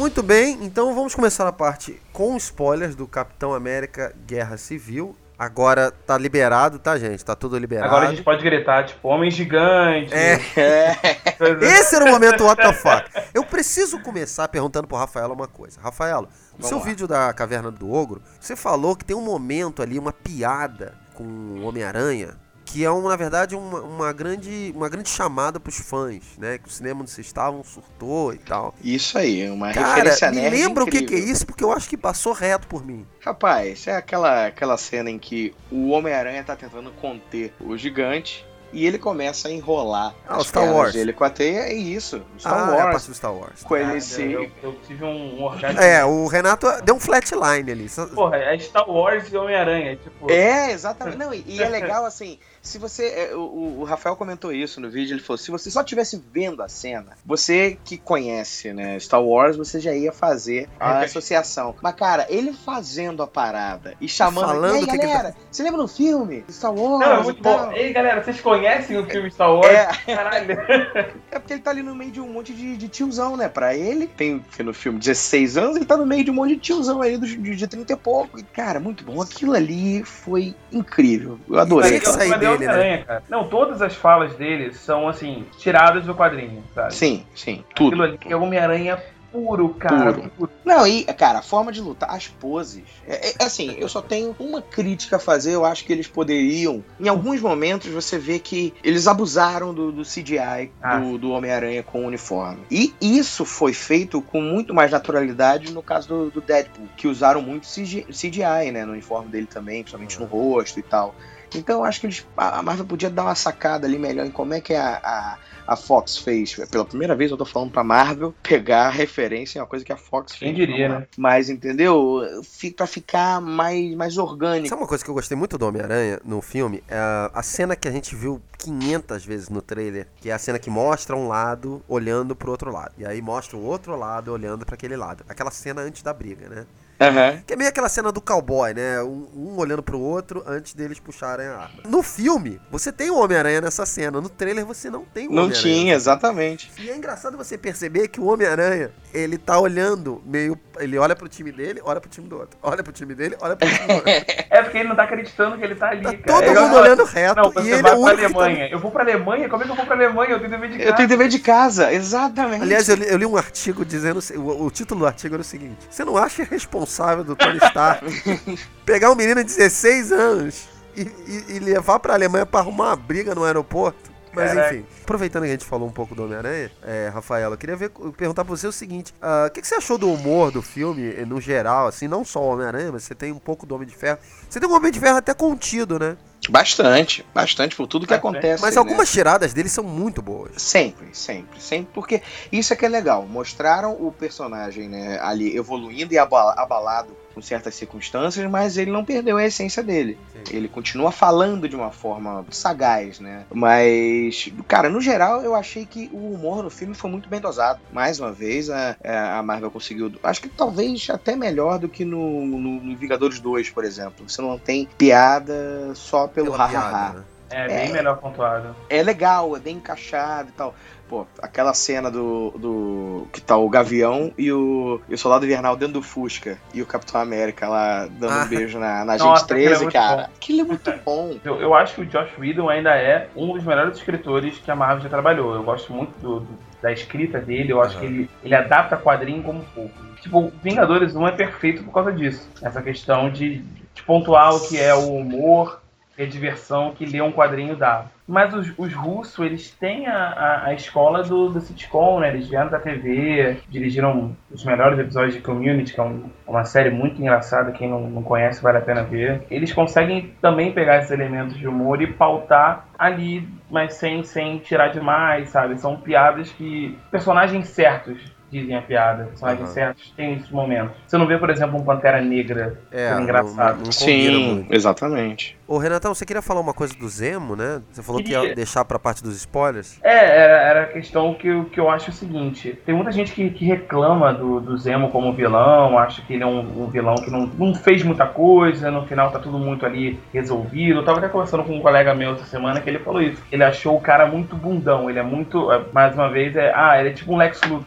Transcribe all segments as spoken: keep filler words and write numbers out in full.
Muito bem, então vamos começar a parte com spoilers do Capitão América Guerra Civil. Agora tá liberado, tá, gente? Tá tudo liberado. Agora a gente pode gritar, tipo, homem gigante. É. Esse era o momento what the fuck. Eu preciso começar perguntando pro Rafaela uma coisa. Rafaela, no Vamos seu lá. vídeo da Caverna do Ogro, você falou que tem um momento ali, uma piada com o Homem-Aranha, que é, um, na verdade, uma, uma, grande, uma grande chamada pros fãs, né? Que o cinema onde vocês estavam surtou e tal. Isso aí, uma Cara, referência me nerd lembra o que, que é incrível. isso, porque eu acho que passou reto por mim. Rapaz, é aquela, aquela cena em que o Homem-Aranha tá tentando conter o gigante e ele começa a enrolar Ah, o as Star pernas Wars. dele com a teia. É isso, o Star ah, é a Wars. parte do Star Wars. Com ele Cara, se... eu, eu tive um, um orgasmo. É, o Renato deu um flatline ali. Porra, é Star Wars e Homem-Aranha, tipo... É, exatamente. Não, e, e é legal assim, se você... é, o, o Rafael comentou isso no vídeo, ele falou, se você só estivesse vendo a cena, você que conhece, né, Star Wars, você já ia fazer a É. associação. Mas, cara, ele fazendo a parada e chamando... Falando e aí, que que galera, você lembra do filme? Star Wars Não, é e muito tal? bom. Ei, galera, vocês conhecem o filme Star Wars? É. Caralho. É porque ele tá ali no meio de um monte de, de tiozão, né? Pra ele, tem que no filme dezesseis anos, ele tá no meio de um monte de tiozão aí do- de, de trinta e pouco. E, cara, muito bom. Aquilo ali foi incrível. Eu adorei. Tinha que sair Cadê o dele, né? Homem-Aranha, cara? Não, todas as falas dele são, assim, tiradas do quadrinho, sabe? Sim, sim, tudo. Aquilo ali é Homem-Aranha puro, cara. Puro. Puro. Não, e, cara, a forma de lutar, as poses. É, é, assim, eu só tenho uma crítica a fazer. Eu acho que eles poderiam. Em alguns momentos você vê que eles abusaram do, do C G I Ah. do, do Homem-Aranha com o uniforme. E isso foi feito com muito mais naturalidade no caso do, do Deadpool, que usaram muito C G I, né? No uniforme dele também, principalmente no rosto e tal. Então eu acho que eles, a Marvel podia dar uma sacada ali melhor em como é que a, a, a Fox fez. Pela primeira vez eu tô falando pra Marvel pegar a referência em uma coisa que a Fox fez. Quem diria, né? Mas, entendeu? Fi- Pra ficar mais, mais orgânico. Sabe uma coisa que eu gostei muito do Homem-Aranha no filme? É a- a cena que a gente viu quinhentas vezes no trailer, que é a cena que mostra um lado olhando pro outro lado. E aí mostra o outro lado olhando pra aquele lado. Aquela cena antes da briga, né? Aham. Que é meio aquela cena do cowboy, né? Um, um olhando pro outro antes deles puxarem a arma. No filme, você tem o Homem-Aranha nessa cena. No trailer, você não tem o Não Homem-Aranha. tinha, exatamente. E é engraçado você perceber que o Homem-Aranha, ele tá olhando meio... Ele olha pro time dele, olha pro time do outro. Olha pro time dele, olha pro time do outro. É porque ele não tá acreditando que ele tá ali, Tá cara. todo É igual mundo falar, olhando reto, Não, e você ele vai é o pra único que tá- Alemanha. Eu vou pra Alemanha? Como é que eu vou pra Alemanha? Eu tenho dever de casa. Eu tenho dever de casa, exatamente. Aliás, eu li, eu li um artigo dizendo... O, o título do artigo era o seguinte. Você não acha irresponsável do Tony Stark pegar um menino de dezesseis anos e, e- e levar pra Alemanha pra arrumar uma briga no aeroporto? Mas Caraca. enfim, aproveitando que a gente falou um pouco do Homem-Aranha, é, Rafaela, eu queria ver, perguntar pra você o seguinte: ah, o que, que você achou do humor do filme, eh, no geral, assim, não só o Homem-Aranha, mas você tem um pouco do Homem de Ferro. Você tem um Homem de Ferro até contido, né? Bastante, bastante por tudo que Bastante. acontece. Mas né? algumas tiradas dele são muito boas. Sempre, sempre, sempre, porque isso é que é legal. Mostraram o personagem, né, ali evoluindo e abala- abalado com certas circunstâncias, mas ele não perdeu a essência dele. Sim. Ele continua falando de uma forma sagaz, né? Mas, cara, no geral, eu achei que o humor no filme foi muito bem dosado. Mais uma vez, a, a Marvel conseguiu. Acho que talvez até melhor do que no, no, no Vingadores dois, por exemplo. Você não tem piada só pelo Pela ha-ha-ha. piada, né? É, bem É. melhor pontuado. É legal, é bem encaixado e tal. Pô, aquela cena do, do que tá o Gavião e o, e o Soldado Invernal dentro do Fusca e o Capitão América lá dando Ah. um beijo na, na Nossa, gente aquilo é treze, muito cara. bom. Aquilo é muito bom. Eu, eu acho que o Josh Whedon ainda é um dos melhores escritores que a Marvel já trabalhou. Eu gosto muito do- do- da escrita dele, eu acho Aham. que ele, ele adapta quadrinho como pouco. Tipo, Vingadores um é perfeito por causa disso. Essa questão de, de pontuar o que é o humor e a diversão que ler um quadrinho dá. Mas os, os russos, eles têm a, a, a escola do, do sitcom, né? Eles vieram da T V, dirigiram os melhores episódios de Community, que é um- uma série muito engraçada, quem não, não conhece vale a pena ver. Eles conseguem também pegar esses elementos de humor e pautar ali, mas sem, sem tirar demais, sabe? São piadas que... personagens certos dizem a piada, personagens Aham. certos têm esses momentos. Você não vê, por exemplo, um Pantera Negra É, sendo não, engraçado. não, não combina Sim, muito. exatamente. Ô, Renatão, você queria falar uma coisa do Zemo, né? Você falou que ia Queria. deixar pra parte dos spoilers. É, era, era a questão que, eu- que eu acho o seguinte. Tem muita gente que, que reclama do, do Zemo como vilão, acha que ele é um, um vilão que não, não fez muita coisa, no final tá tudo muito ali resolvido. Eu tava até conversando com um colega meu essa semana que ele falou isso. Ele achou o cara muito bundão, ele é muito, é, mais uma vez, é, ah, ele é tipo um Lex Luthor no,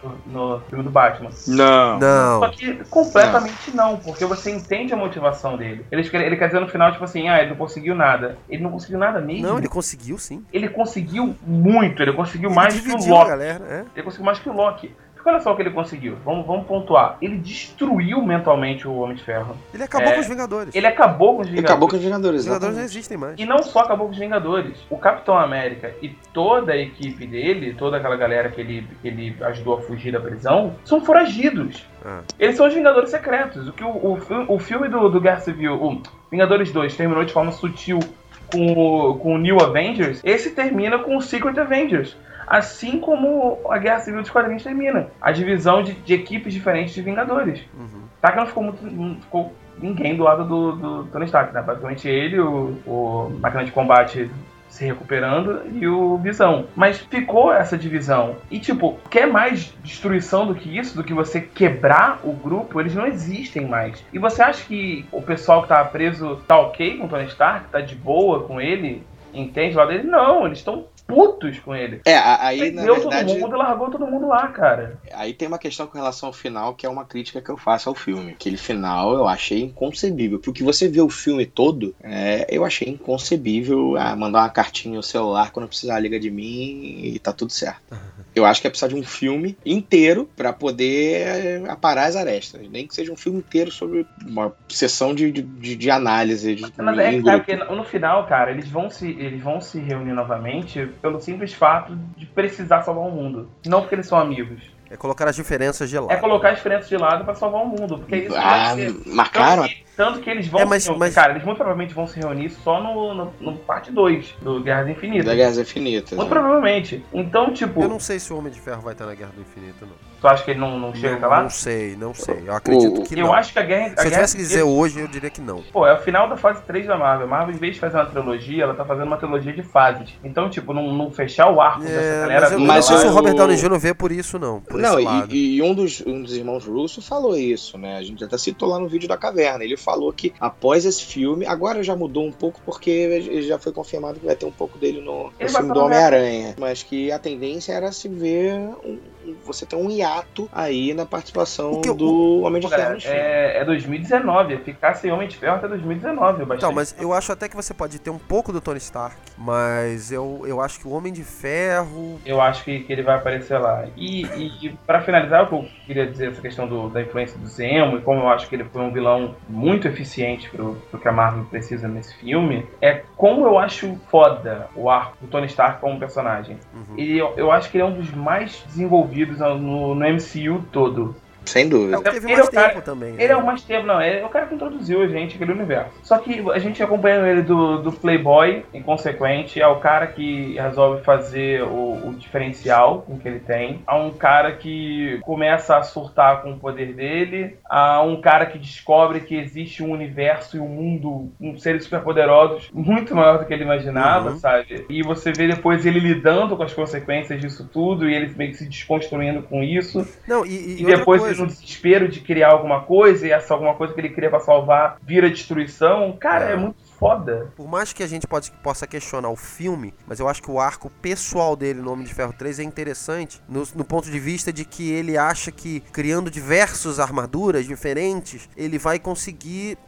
no filme do Batman. Não. Não. Só que completamente não. não, porque você entende a motivação dele. Ele, ele quer dizer no final, tipo assim, ah, ele não conseguiu nada. Ele não conseguiu nada mesmo. Não, ele conseguiu sim. Ele conseguiu muito, ele conseguiu ele mais que o Loki. A galera, é? Ele conseguiu mais que o Loki. Porque olha só o que ele conseguiu. Vamos, vamos pontuar. Ele destruiu mentalmente o Homem de Ferro. Ele acabou é, com os Vingadores. Ele acabou com os Vingadores. Ele acabou com os Vingadores. Os Vingadores não existem mais. E não só acabou com os Vingadores. O Capitão América e toda a equipe dele, toda aquela galera que ele, que ele ajudou a fugir da prisão, são foragidos. Ah. Eles são os Vingadores Secretos. O que o, o, o filme do, do Guerra Civil, o Vingadores dois, terminou de forma sutil com o, com o New Avengers, esse termina com o Secret Avengers. Assim como a Guerra Civil dos quadrinhos termina. A divisão de, de equipes diferentes de Vingadores. Uhum. Tá que não ficou, muito, não ficou ninguém do lado do, do Tony Stark, né? Basicamente ele, o, o Máquina de Combate se recuperando e o Visão. Mas ficou essa divisão. E tipo, quer mais destruição do que isso? Do que você quebrar o grupo? Eles não existem mais. E você acha que o pessoal que tá preso tá ok com o Tony Stark? Tá de boa com ele? Entende lá dele? Não, eles estão putos com ele. É, aí ele na deu verdade... todo mundo e largou todo mundo lá, cara. Aí tem uma questão com relação ao final, que é uma crítica que eu faço ao filme. Aquele final eu achei inconcebível. Porque você vê o filme todo, é, eu achei inconcebível ah, mandar uma cartinha no celular quando precisar, liga de mim e tá tudo certo. Eu acho que é precisar de um filme inteiro pra poder aparar as arestas. Nem que seja um filme inteiro sobre uma sessão de, de, de análise. De, Mas é que tá, porque no final, cara, eles vão se, eles vão se reunir novamente pelo simples fato de precisar salvar o mundo. Não porque eles são amigos. É colocar as diferenças de lado. É colocar as diferenças de lado pra salvar o mundo. Porque isso ah, vai ser... marcaram? Tanto que, tanto que eles vão é, mas, se reunir. mas... Cara, eles muito provavelmente vão se reunir só no, no, no parte dois do Guerras Infinitas. Da Guerras Infinitas. Muito né? provavelmente. Então, tipo... Eu não sei se o Homem de Ferro vai estar na Guerra do Infinito, não. Tu acha que ele não, não chega não, até lá? Não sei, não sei. Eu acredito o, que eu não. acho que a Guerra... Se a eu tivesse que dizer Guerra... hoje, eu diria que não. Pô, é o final da fase três da Marvel. A Marvel, em vez de fazer uma trilogia, ela tá fazendo uma trilogia de fases. Então, tipo, não, não fechar o arco é, dessa galera... Mas eu mas não sei se o Robert eu... Downey Júnior vê por isso, não. Por não, esse e, lado. e um dos, um dos irmãos Russo falou isso, né? A gente até citou lá no vídeo da caverna. Ele falou que após esse filme, agora já mudou um pouco porque já foi confirmado que vai ter um pouco dele no, no filme do Homem-Aranha. Mas que a tendência era se ver um, você ter um hiato aí na participação eu, do Homem de Ferro. É, é dois mil e dezenove, ficar sem Homem de Ferro até dois mil e dezenove. Então, mas eu acho até que você pode ter um pouco do Tony Stark, mas eu, eu acho que o Homem de Ferro... Eu acho que, que ele vai aparecer lá. E, e, e pra finalizar, o que eu queria dizer, essa questão do, da influência do Zemo, e como eu acho que ele foi um vilão muito eficiente pro, pro que a Marvel precisa nesse filme, é como eu acho foda o arco do Tony Stark como personagem. Uhum. E eu, eu acho que ele é um dos mais desenvolvidos no, no M C U todo. Sem dúvida. É, teve ele mais é o cara, tempo também. Ele né? é o mais tempo, não. Ele é o cara que introduziu a gente aquele universo. Só que a gente acompanha ele do, do Playboy, inconsequente, é o cara que resolve fazer o, o diferencial com que ele tem. Há um cara que começa a surtar com o poder dele. Há um cara que descobre que existe um universo e um mundo com seres superpoderosos muito maior do que ele imaginava, uhum. sabe? E você vê depois ele lidando com as consequências disso tudo e ele meio que se desconstruindo com isso. Não, e, e, e depois ele no desespero de criar alguma coisa, e essa alguma coisa que ele queria pra salvar vira destruição. Cara, é, é muito foda. Por mais que a gente pode, possa questionar o filme, mas eu acho que o arco pessoal dele no Homem de Ferro três é interessante, no, no ponto de vista de que ele acha que, criando diversas armaduras diferentes, ele vai conseguir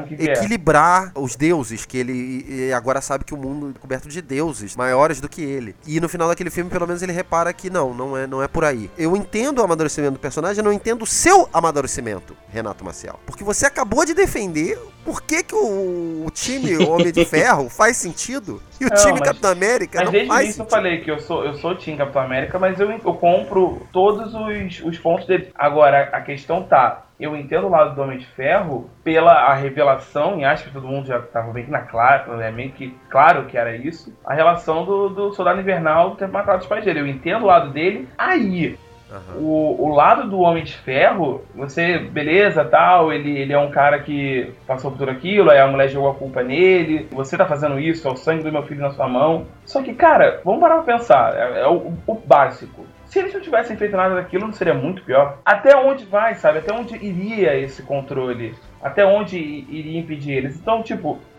equilibrar os deuses, que ele agora sabe que o mundo é coberto de deuses maiores do que ele. E no final daquele filme, pelo menos, ele repara que não, não é, não é por aí. Eu entendo o amadurecimento do personagem, eu não entendo o seu amadurecimento, Renato Maciel. Porque você acabou de defender por que, que o, o time Homem de Ferro faz sentido e o não, time mas, Capitão América mas não desde faz isso sentido. Eu falei que eu sou, eu sou time Capitão América, mas eu, eu compro todos os, os pontos dele. Agora, a questão tá, eu entendo o lado do Homem de Ferro pela a revelação, e acho que todo mundo já estava bem na claro, é meio que claro que era isso, a relação do, do Soldado Invernal ter matado os pais dele. Eu entendo o lado dele aí. Uhum. O, o lado do Homem de Ferro, você, beleza, tal, ele, ele é um cara que passou por tudo aquilo, aí a mulher jogou a culpa nele, você tá fazendo isso, é o sangue do meu filho na sua mão. Só que, cara, vamos parar pra pensar, é, é o, o básico. Se eles não tivessem feito nada daquilo, não seria muito pior? Até onde vai, sabe? Até onde iria esse controle? Até onde iria impedir eles? Então, tipo,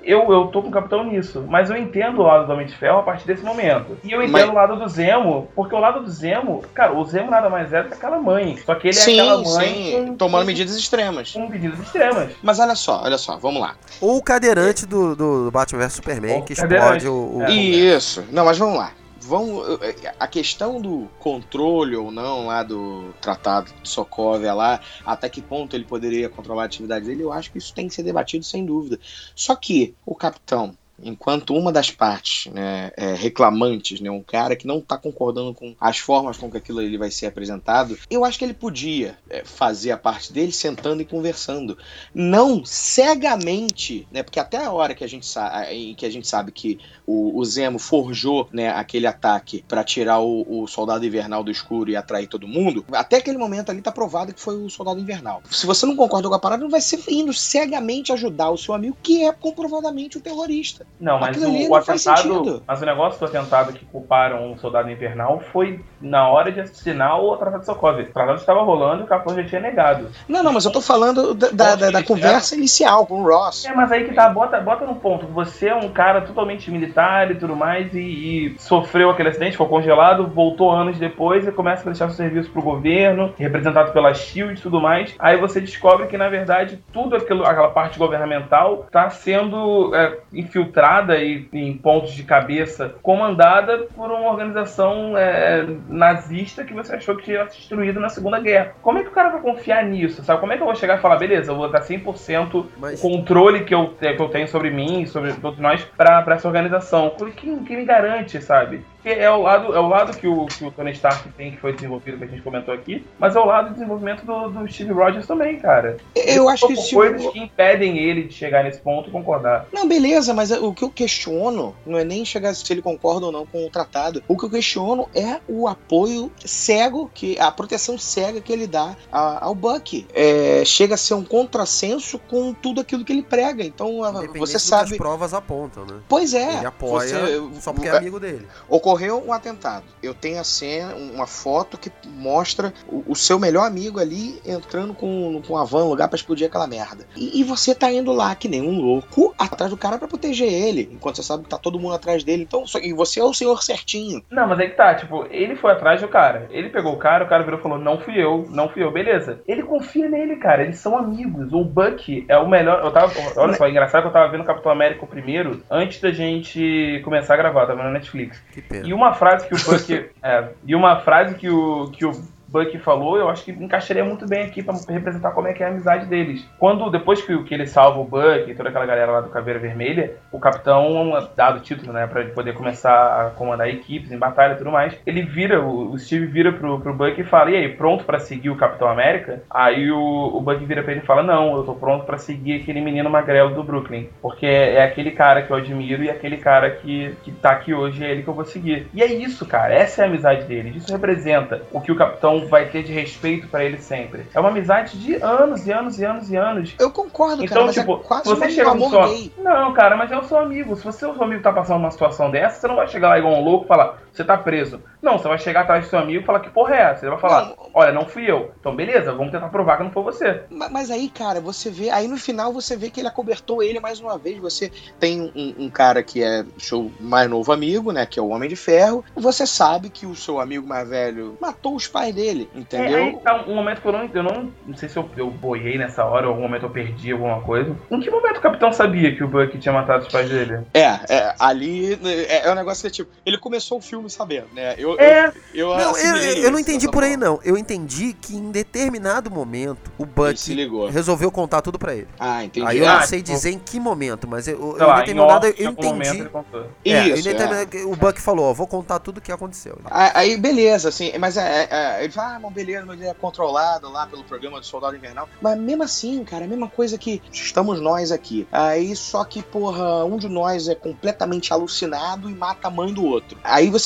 eu, eu tô com o Capitão nisso, mas eu entendo o lado do Homem de Ferro a partir desse momento. E eu entendo mas... o lado do Zemo, porque o lado do Zemo, cara, o Zemo nada mais é do que aquela mãe. Só que ele sim, é aquela mãe sim, com, tomando com, medidas extremas. Com medidas extremas. Mas olha só, olha só, vamos lá. Ou o cadeirante do, do Batman versus Superman, o que explode o... o... É. Isso, não, mas vamos lá. Vamos, a questão do controle ou não lá do Tratado de Sokovia lá, até que ponto ele poderia controlar a atividade dele, eu acho que isso tem que ser debatido sem dúvida. Só que o Capitão, enquanto uma das partes, né, é, reclamantes, né, um cara que não está concordando com as formas com que aquilo ali vai ser apresentado, eu acho que ele podia é, fazer a parte dele sentando e conversando. Não cegamente, né, porque até a hora que a gente, sa- que a gente sabe que o, o Zemo forjou, né, aquele ataque para tirar o, o Soldado Invernal do escuro e atrair todo mundo, até aquele momento ali tá provado que foi o Soldado Invernal. Se você não concorda com a parada, não vai ser indo cegamente ajudar o seu amigo, que é comprovadamente o terrorista. Não, mas o, o atentado, mas o negócio do atentado que culparam o Soldado Invernal foi na hora de assinar o Tratado de Sokovia. O tratado estava rolando e o Capitão já tinha negado. Não, não, mas eu tô falando da, da, da, da conversa inicial com o Ross. É, mas aí que tá, bota, bota no ponto. Você é um cara totalmente militar e tudo mais e, e sofreu aquele acidente, ficou congelado, voltou anos depois e começa a prestar seu serviço pro governo, representado pela SHIELD e tudo mais. Aí você descobre que, na verdade, tudo aquilo, aquela parte governamental tá sendo é, infiltrada e em pontos de cabeça, comandada por uma organização é, nazista que você achou que tinha se destruído na Segunda Guerra. Como é que o cara vai confiar nisso, sabe? Como é que eu vou chegar e falar, beleza, eu vou dar cem por cento Mas... o controle que eu, que eu tenho sobre mim e sobre todos nós pra, pra essa organização? Quem, quem me garante, sabe? Porque é o lado, é o lado que, o, que o Tony Stark tem, que foi desenvolvido, que a gente comentou aqui, mas é o lado do desenvolvimento do, do Steve Rogers também, cara. Eu acho que isso coisas que impedem ele de chegar nesse ponto e concordar. Não, beleza, mas o que eu questiono não é nem chegar se ele concorda ou não com o tratado. O que eu questiono é o apoio cego, que a proteção cega que ele dá a, ao Bucky. É, chega a ser um contrassenso com tudo aquilo que ele prega. Então, você sabe... as provas apontam, né? Pois é. Ele apoia você... só porque é amigo dele. Ocorreu um atentado. Eu tenho a cena, uma foto que mostra o, o seu melhor amigo ali entrando com, com a van no lugar pra explodir aquela merda. E, e você tá indo lá que nem um louco atrás do cara pra proteger ele, enquanto você sabe que tá todo mundo atrás dele. Então, só, e você é o senhor certinho. Não, mas aí que tá, tipo, ele foi atrás do cara. Ele pegou o cara, o cara virou e falou, não fui eu, não fui eu, beleza. Ele confia nele, cara, eles são amigos. O Bucky é o melhor. Eu tava, olha só, engraçado que eu tava vendo o Capitão América o primeiro antes da gente começar a gravar, tava vendo na Netflix. Que pena. E uma frase que o Bucky. é, e uma frase que o, que o Bucky falou, eu acho que encaixaria muito bem aqui pra representar como é que é a amizade deles. Quando, depois que, que ele salva o Bucky e toda aquela galera lá do Caveira Vermelha, o capitão, dado o título, né, pra ele poder começar a comandar equipes em batalha e tudo mais, ele vira, o, o Steve vira pro, pro Bucky e fala, e aí, pronto pra seguir o Capitão América? Aí o, o Bucky vira pra ele e fala, não, eu tô pronto pra seguir aquele menino magrelo do Brooklyn, porque é, é aquele cara que eu admiro e aquele cara que, que tá aqui hoje, é ele que eu vou seguir. E é isso, cara, essa é a amizade deles, isso representa o que o capitão vai ter de respeito pra ele sempre. É uma amizade de anos e anos e anos e anos. Eu concordo, então, cara, mas tipo, é quase você um chega amor só... gay. Não, cara, mas é o seu amigo. Se você, o seu amigo tá passando uma situação dessa, você não vai chegar lá igual um louco e falar, você tá preso. Não, você vai chegar atrás do seu amigo e falar que porra é essa. Ele vai falar, não, olha, não fui eu. Então, beleza, vamos tentar provar que não foi você. Mas, mas aí, cara, você vê... Aí no final você vê que ele acobertou ele mais uma vez. Você tem um, um cara que é seu mais novo amigo, né, que é o Homem de Ferro. Você sabe que o seu amigo mais velho matou os pais dele, entendeu? É, aí tá um momento que eu não... Eu não, não sei se eu, eu boiei nessa hora ou algum momento eu perdi alguma coisa. Em que momento o capitão sabia que o Bucky tinha matado os pais dele? É, é ali é, é um negócio que é tipo, ele começou o filme sabendo, né? Eu, é. eu, eu, não, eu, eu não entendi por aí, não. Eu entendi que em determinado momento o Bucky resolveu contar tudo pra ele. Ah, entendi. Aí eu ah, não sei dizer em que momento, mas eu, eu, lá, em determinado eu em entendi. É, Isso, é. O Bucky falou, ó, vou contar tudo o que aconteceu. Aí, beleza, assim, mas é, é, ele fala, ah, mas beleza, mas ele é controlado lá pelo programa do Soldado Invernal. Mas mesmo assim, cara, a mesma coisa que estamos nós aqui. Aí só que, porra, um de nós é completamente alucinado e mata a mãe do outro. Aí você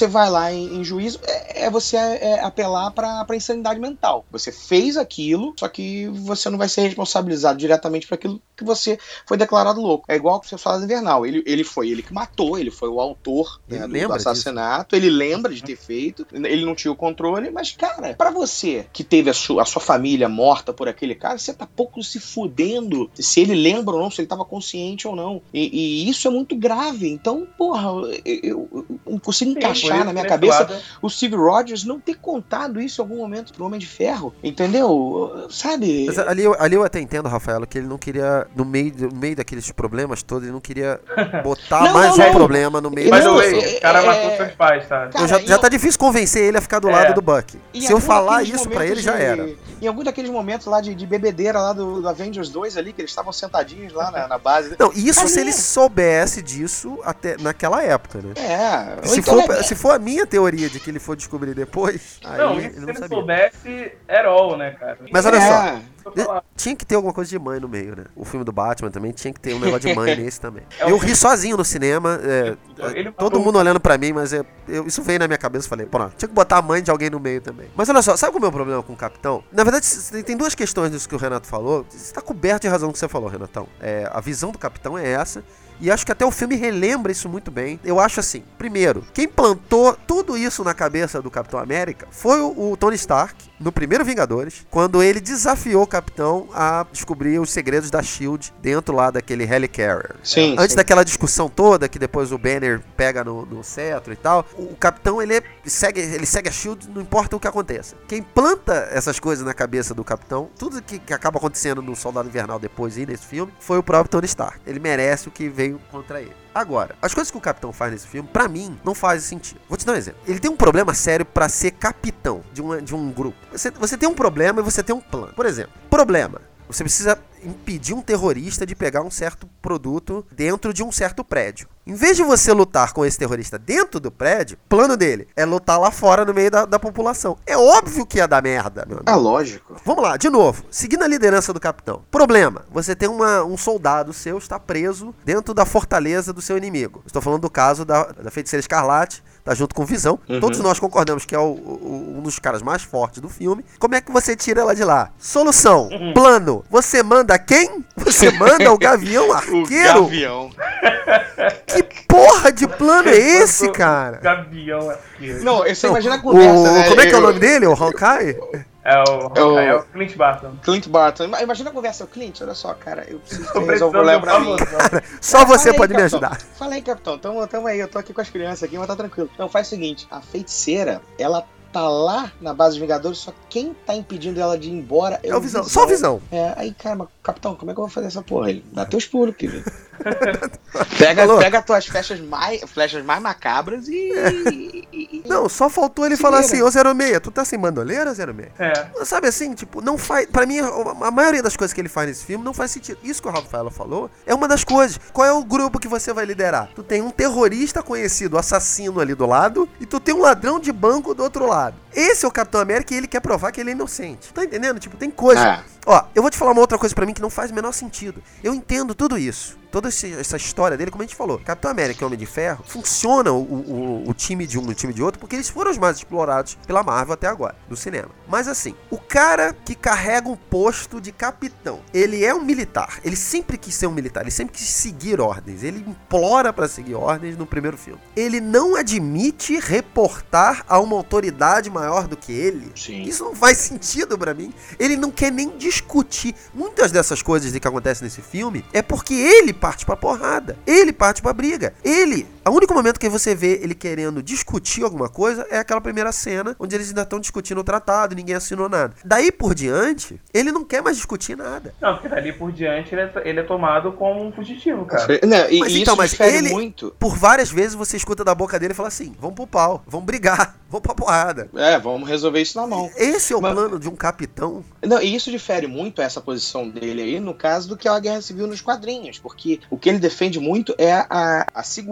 você vai lá em, em juízo, é, é você é, apelar pra, pra insanidade mental. Você fez aquilo, só que você não vai ser responsabilizado diretamente por aquilo que você foi declarado louco. É igual que você fala do Invernal. Ele, ele foi ele que matou, ele foi o autor, né, do, do assassinato, disso. Ele lembra de ter feito, ele não tinha o controle, mas, cara, pra você que teve a sua, a sua família morta por aquele cara, você tá pouco se fudendo se ele lembra ou não, se ele tava consciente ou não. E, e isso é muito grave. Então, porra, eu, eu, eu não consigo Sim, encaixar na minha cabeça lado. o Steve Rogers não ter contado isso em algum momento pro Homem de Ferro, entendeu? Sabe? Mas ali, eu, ali eu até entendo, Rafael, que ele não queria, no meio, no meio daqueles problemas todos, ele não queria botar não, mais não, um não. problema no meio. Mas da o cara é... matou seus pais, tá? Cara, já, já tá difícil convencer ele a ficar do é. lado do Bucky. Se eu falar isso pra ele, de, já era. Em algum daqueles momentos lá de, de bebedeira lá do, do Avengers dois ali, que eles estavam sentadinhos lá na, na base. Não, isso Cadê? se ele soubesse disso até naquela época, né? É. Se, então for, é... se for a minha teoria de que ele for descobrir depois, aí não, ele se não ele sabia. soubesse, era all, né, cara? Mas olha é. só, tinha que ter alguma coisa de mãe no meio, né? O filme do Batman também tinha que ter um negócio de mãe nesse também. É eu ri sozinho no cinema, é, é, todo mundo olhando pra mim, mas é, eu, isso veio na minha cabeça e falei, pô, não, tinha que botar a mãe de alguém no meio também. Mas olha só, sabe qual é o meu problema com o Capitão? Na verdade, tem duas questões disso que o Renato falou. Você tá coberto de razão no que você falou, Renatão. É, a visão do Capitão é essa. E acho que até o filme relembra isso muito bem. Eu acho assim, primeiro, quem plantou tudo isso na cabeça do Capitão América foi o, o Tony Stark, no primeiro Vingadores, quando ele desafiou o Capitão a descobrir os segredos da SHIELD dentro lá daquele Helicarrier. Sim, Antes sim. daquela discussão toda, que depois o Banner pega no, no cetro e tal, o Capitão, ele, é, segue, ele segue a SHIELD, não importa o que aconteça. Quem planta essas coisas na cabeça do Capitão, tudo que, que acaba acontecendo no Soldado Invernal depois e nesse filme, foi o próprio Tony Stark. Ele merece o que veio contra ele. Agora, as coisas que o Capitão faz nesse filme, pra mim, não fazem sentido. Vou te dar um exemplo. Ele tem um problema sério pra ser capitão de, uma, de um grupo. Você, você tem um problema e você tem um plano. Por exemplo, problema. Você precisa impedir um terrorista de pegar um certo produto dentro de um certo prédio. Em vez de você lutar com esse terrorista dentro do prédio, o plano dele é lutar lá fora no meio da, da população. É óbvio que ia dar merda, meu amigo. É lógico. Vamos lá, de novo. Seguindo a liderança do capitão. Problema. Você tem uma, um soldado seu, está preso dentro da fortaleza do seu inimigo. Estou falando do caso da, da Feiticeira Escarlate. Tá junto com Visão. Uhum. Todos nós concordamos que é o, o, um dos caras mais fortes do filme. Como é que você tira ela de lá? Solução. Uhum. Plano. Você manda quem? Você manda o Gavião Arqueiro? O Gavião. Que porra de plano é esse, cara? Gavião Arqueiro. Não, você imagina a conversa, o, né? Como é que é o nome dele? O Hawkeye? É o, é, o, é o Clint Barton. Clint Barton. Imagina a conversa, o Clint, olha só, cara, eu preciso ter resolver um problema pra mim. Cara, só você pode aí, me capitão. ajudar. Fala aí, capitão, tamo, tamo aí, eu tô aqui com as crianças aqui, mas tá tranquilo. Não, faz o seguinte, a feiticeira, ela tá lá na base dos Vingadores, só quem tá impedindo ela de ir embora é, é o Visão. Visão. Só a Visão. É, aí, cara, mas, capitão, como é que eu vou fazer essa porra aí? Dá teus pulos, querido. Pega, pega tuas flechas mais, flechas mais macabras e, é. e, e... Não, só faltou ele falar assim, ô zero seis, tu tá sem bandoleira, zero seis? É. Sabe assim, tipo, não faz... Pra mim, a maioria das coisas que ele faz nesse filme não faz sentido. Isso que o Rafaela falou é uma das coisas. Qual é o grupo que você vai liderar? Tu tem um terrorista conhecido, assassino ali do lado, e tu tem um ladrão de banco do outro lado. Esse é o Capitão América e ele quer provar que ele é inocente. Tá entendendo? Tipo, tem coisa... É. Ó, eu vou te falar uma outra coisa pra mim que não faz o menor sentido. Eu entendo tudo isso. Toda essa história dele, como a gente falou, Capitão América e Homem de Ferro, funciona o, o, o time de um e o time de outro, porque eles foram os mais explorados pela Marvel até agora, do cinema. Mas assim, o cara que carrega um posto de capitão, ele é um militar, ele sempre quis ser um militar, ele sempre quis seguir ordens, ele implora pra seguir ordens no primeiro filme. Ele não admite reportar a uma autoridade maior do que ele. Sim. Isso não faz sentido pra mim. Ele não quer nem discutir. Muitas dessas coisas que acontecem nesse filme é porque ele parte pra porrada, ele parte pra briga, ele, o único momento que você vê ele querendo discutir alguma coisa é aquela primeira cena, onde eles ainda estão discutindo o tratado e ninguém assinou nada. Daí por diante, ele não quer mais discutir nada. Não, porque dali por diante ele é, ele é tomado como um fugitivo, cara. Não, e, mas e então, isso mas ele, muito. por várias vezes você escuta da boca dele e fala assim, vamos pro pau, vamos brigar, vamos pra porrada. É, vamos resolver isso na mão. Esse é o mas, plano de um capitão. Não, e isso difere muito essa posição dele aí, no caso do que é a Guerra Civil nos quadrinhos, porque o que ele defende muito é a, a segurança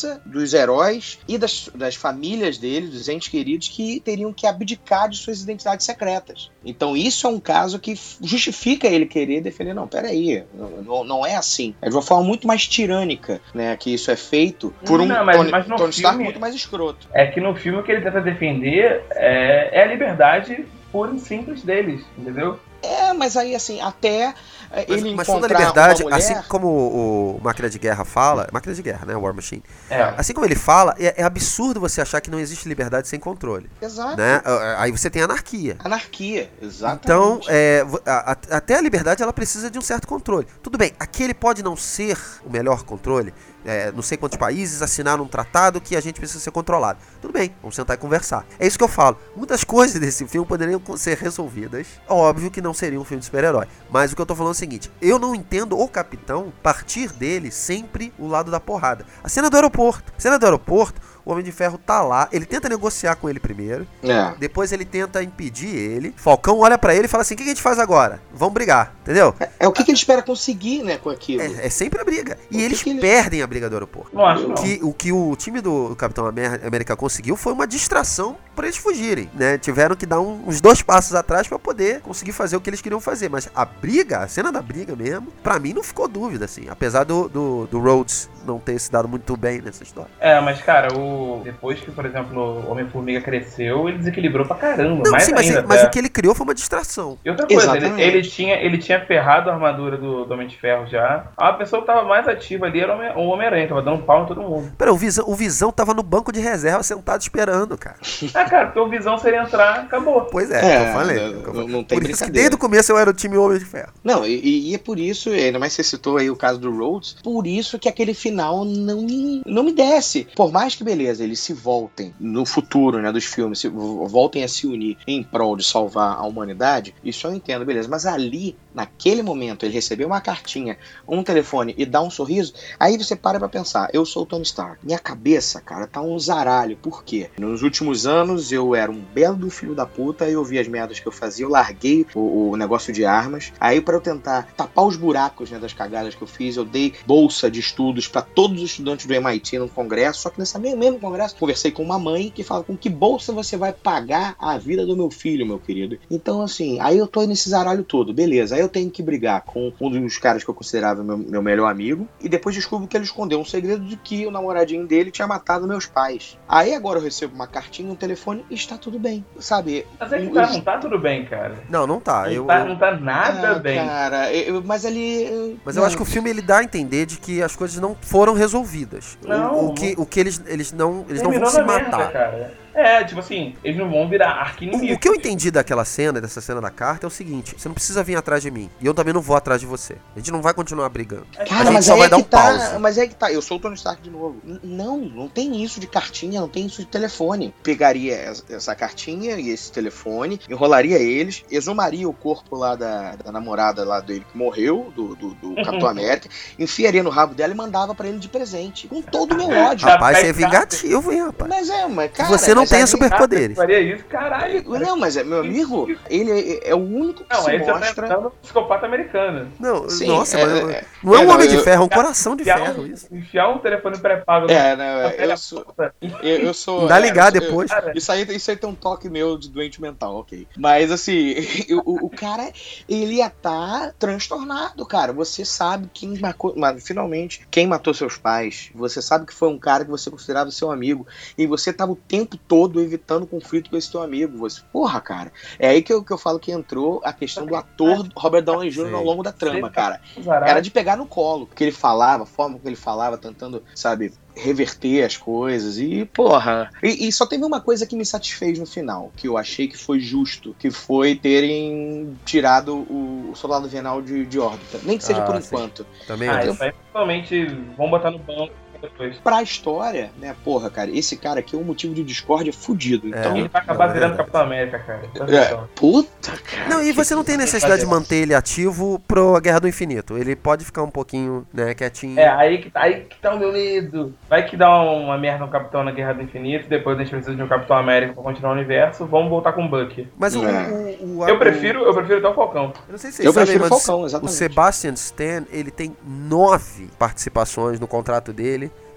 crença dos heróis e das, das famílias deles, dos entes queridos, que teriam que abdicar de suas identidades secretas. Então isso é um caso que justifica ele querer defender, não, peraí, não, não é assim. É de uma forma muito mais tirânica, né, que isso é feito por um não, mas, Tony, mas no Tony Stark filme, muito mais escroto. É que no filme o que ele tenta defender é, é a liberdade pura e simples deles, entendeu? É, mas aí assim, até mas, ele mas encontrar toda liberdade, uma mulher... assim como o, o Máquina de Guerra fala, Máquina de Guerra, né, War Machine, É. assim como ele fala, é, é absurdo você achar que não existe liberdade sem controle. Exato. Né? Aí você tem anarquia. Anarquia, exatamente. Então, é, a, a, até a liberdade ela precisa de um certo controle. Tudo bem, aquele pode não ser o melhor controle. É, não sei quantos países assinaram um tratado que a gente precisa ser controlado. Tudo bem, vamos sentar e conversar. É isso que eu falo. Muitas coisas desse filme poderiam ser resolvidas. Óbvio que não seria um filme de super-herói. Mas o que eu tô falando é o seguinte: eu não entendo o Capitão partir dele sempre o lado da porrada. A cena do aeroporto. A cena do aeroporto, o Homem de Ferro tá lá, ele tenta negociar com ele primeiro, é. Depois ele tenta impedir ele. Falcão olha pra ele e fala assim: o que a gente faz agora? Vamos brigar, entendeu? É, é o que, que ele espera conseguir, né, com aquilo. É, é sempre a briga. E O que eles que ele- perdem a briga do aeroporto. Não acho, não. Que, o que o time do, do Capitão Amer- América conseguiu foi uma distração pra eles fugirem, né? Tiveram que dar um- uns dois passos atrás pra poder conseguir fazer o que eles queriam fazer. Mas a briga, a cena da briga mesmo, pra mim não ficou dúvida, assim. Apesar do, do, do Rhodes não ter se dado muito bem nessa história. É, mas cara, o... depois que, por exemplo, o Homem-Formiga cresceu, ele desequilibrou pra caramba. Não, mais sim, mas, ainda, mas até. o que ele criou foi uma distração. E outra coisa, ele, Exatamente. ele, tinha, ele tinha ferrado a armadura do, do Homem de Ferro já. A pessoa que tava mais ativa ali era o Homem- o Homem-Aranha, tava dando pau em todo mundo. Pera, o Visão, o Visão tava no banco de reserva sentado esperando, cara. Ah, cara, porque o Visão, se ele entrar, acabou. Pois é, É, que eu falei. não- que eu não- falei. não tem Por isso que brincadeira. desde o começo eu era o time Homem de Ferro. Não, e, e é por isso, ainda mais você citou aí o caso do Rhodes, por isso que aquele final não me, não me desce. Por mais que, beleza, eles se voltem no futuro, né, dos filmes, se, voltem a se unir em prol de salvar a humanidade, isso eu entendo, beleza. Mas ali, naquele momento, ele recebeu uma cartinha, um telefone e dá um sorriso, aí você para pra pensar, eu sou o Tony Stark. Minha cabeça, cara, tá um zaralho. Por quê? Nos últimos anos, eu era um belo do filho da puta, eu vi as merdas que eu fazia, eu larguei o, o negócio de armas. Aí, pra eu tentar tapar os buracos, né, das cagadas que eu fiz, eu dei bolsa de estudos pra todos os estudantes do M I T no congresso, só que nesse mesmo, mesmo congresso, conversei com uma mãe que fala, com que bolsa você vai pagar a vida do meu filho, meu querido? Então, assim, aí eu tô nesse zaralho todo, beleza. Aí eu tenho que brigar com um dos caras que eu considerava meu, meu melhor amigo, e depois descubro que ele escondeu um segredo de que o namoradinho dele tinha matado meus pais. Aí agora eu recebo uma cartinha, um telefone e está tudo bem, sabe? Mas é que Os- tá, não tá tudo bem, cara. Não, não tá. Não, Eu, tá, eu- não tá nada Ah, bem. cara, eu- mas ali... eu- Mas eu não. acho que o filme ele dá a entender de que as coisas não foram resolvidas. O- Não. o, que, o que eles, eles não, eles não vão Terminou se na merda, matar. cara. É, tipo assim, eles não vão virar O, arqui-inimigos. o que eu entendi daquela cena, dessa cena da carta, é o seguinte: você não precisa vir atrás de mim. E eu também não vou atrás de você. A gente não vai continuar brigando. É, Cara, A gente mas só aí vai é dar que um tá, pause. mas é que tá, eu sou o Tony Stark de novo. N- Não, não tem isso de cartinha, não tem isso de telefone. Pegaria essa, essa cartinha e esse telefone, enrolaria eles, exumaria o corpo lá da, da namorada lá dele que morreu, do, do, do Capitão América, enfiaria no rabo dela e mandava pra ele de presente, com todo o meu ódio. Rapaz, você é Rapaz, vingativo, hein, rapaz. Mas é, mas Que cara... você não mas tenha ali- superpoderes. Faria isso, caralho. cara. Não, mas é, meu amigo, ele é, é o único que Não, se aí você tá mostra... enfrentando um psicopata americano. Não, Sim, nossa, é- mas é- não é um é, homem não, de eu- ferro, é um coração de Enfiar ferro um, isso. enfiar um telefone pré-pago É, no- né, eu sou... Eu, eu sou... Não dá é, ligar eu sou- depois. Cara, Isso aí, isso aí tem um toque meu de doente mental, ok. Mas assim, o, o cara, ele ia estar transtornado, cara. Você sabe quem marcou, mas, finalmente, quem matou seus pais. Você sabe que foi um cara que você considerava seu amigo. E você tava o tempo todo evitando conflito com esse teu amigo. Você, porra, cara. É aí que eu, que eu falo que entrou a questão do ator Robert Downey Júnior ao longo da trama, cara. Era de pegar no colo. O que ele falava, a forma que ele falava, tentando, sabe, reverter as coisas. E, porra. E, e só teve uma coisa que me satisfez no final, que eu achei que foi justo, que foi terem tirado o, o Soldado Invernal de, de órbita. Nem que seja Ah, por sim. enquanto. Também Ah, acho. isso aí provavelmente vão botar no banco depois. Pra história, né, porra, cara, esse cara aqui é um motivo de discórdia fudido. É. Então, Ele vai acabar Não, é virando verdade. Capitão América, cara. Presta é, atenção. puta, cara. Não, e você não tem necessidade de manter ele ativo pro Guerra do Infinito. Ele pode ficar um pouquinho, né, quietinho. É, aí que, aí que tá o meu medo. Vai que dá uma merda no Capitão na Guerra do Infinito, depois a gente precisa de um Capitão América pra continuar o universo, vamos voltar com o Bucky. Mas o, É. o, o- Eu o- prefiro, eu prefiro até o Falcão. Eu não sei se vocês Eu sabem, prefiro o mas Falcão, o exatamente. Sebastian Stan, ele tem nove participações no contrato dele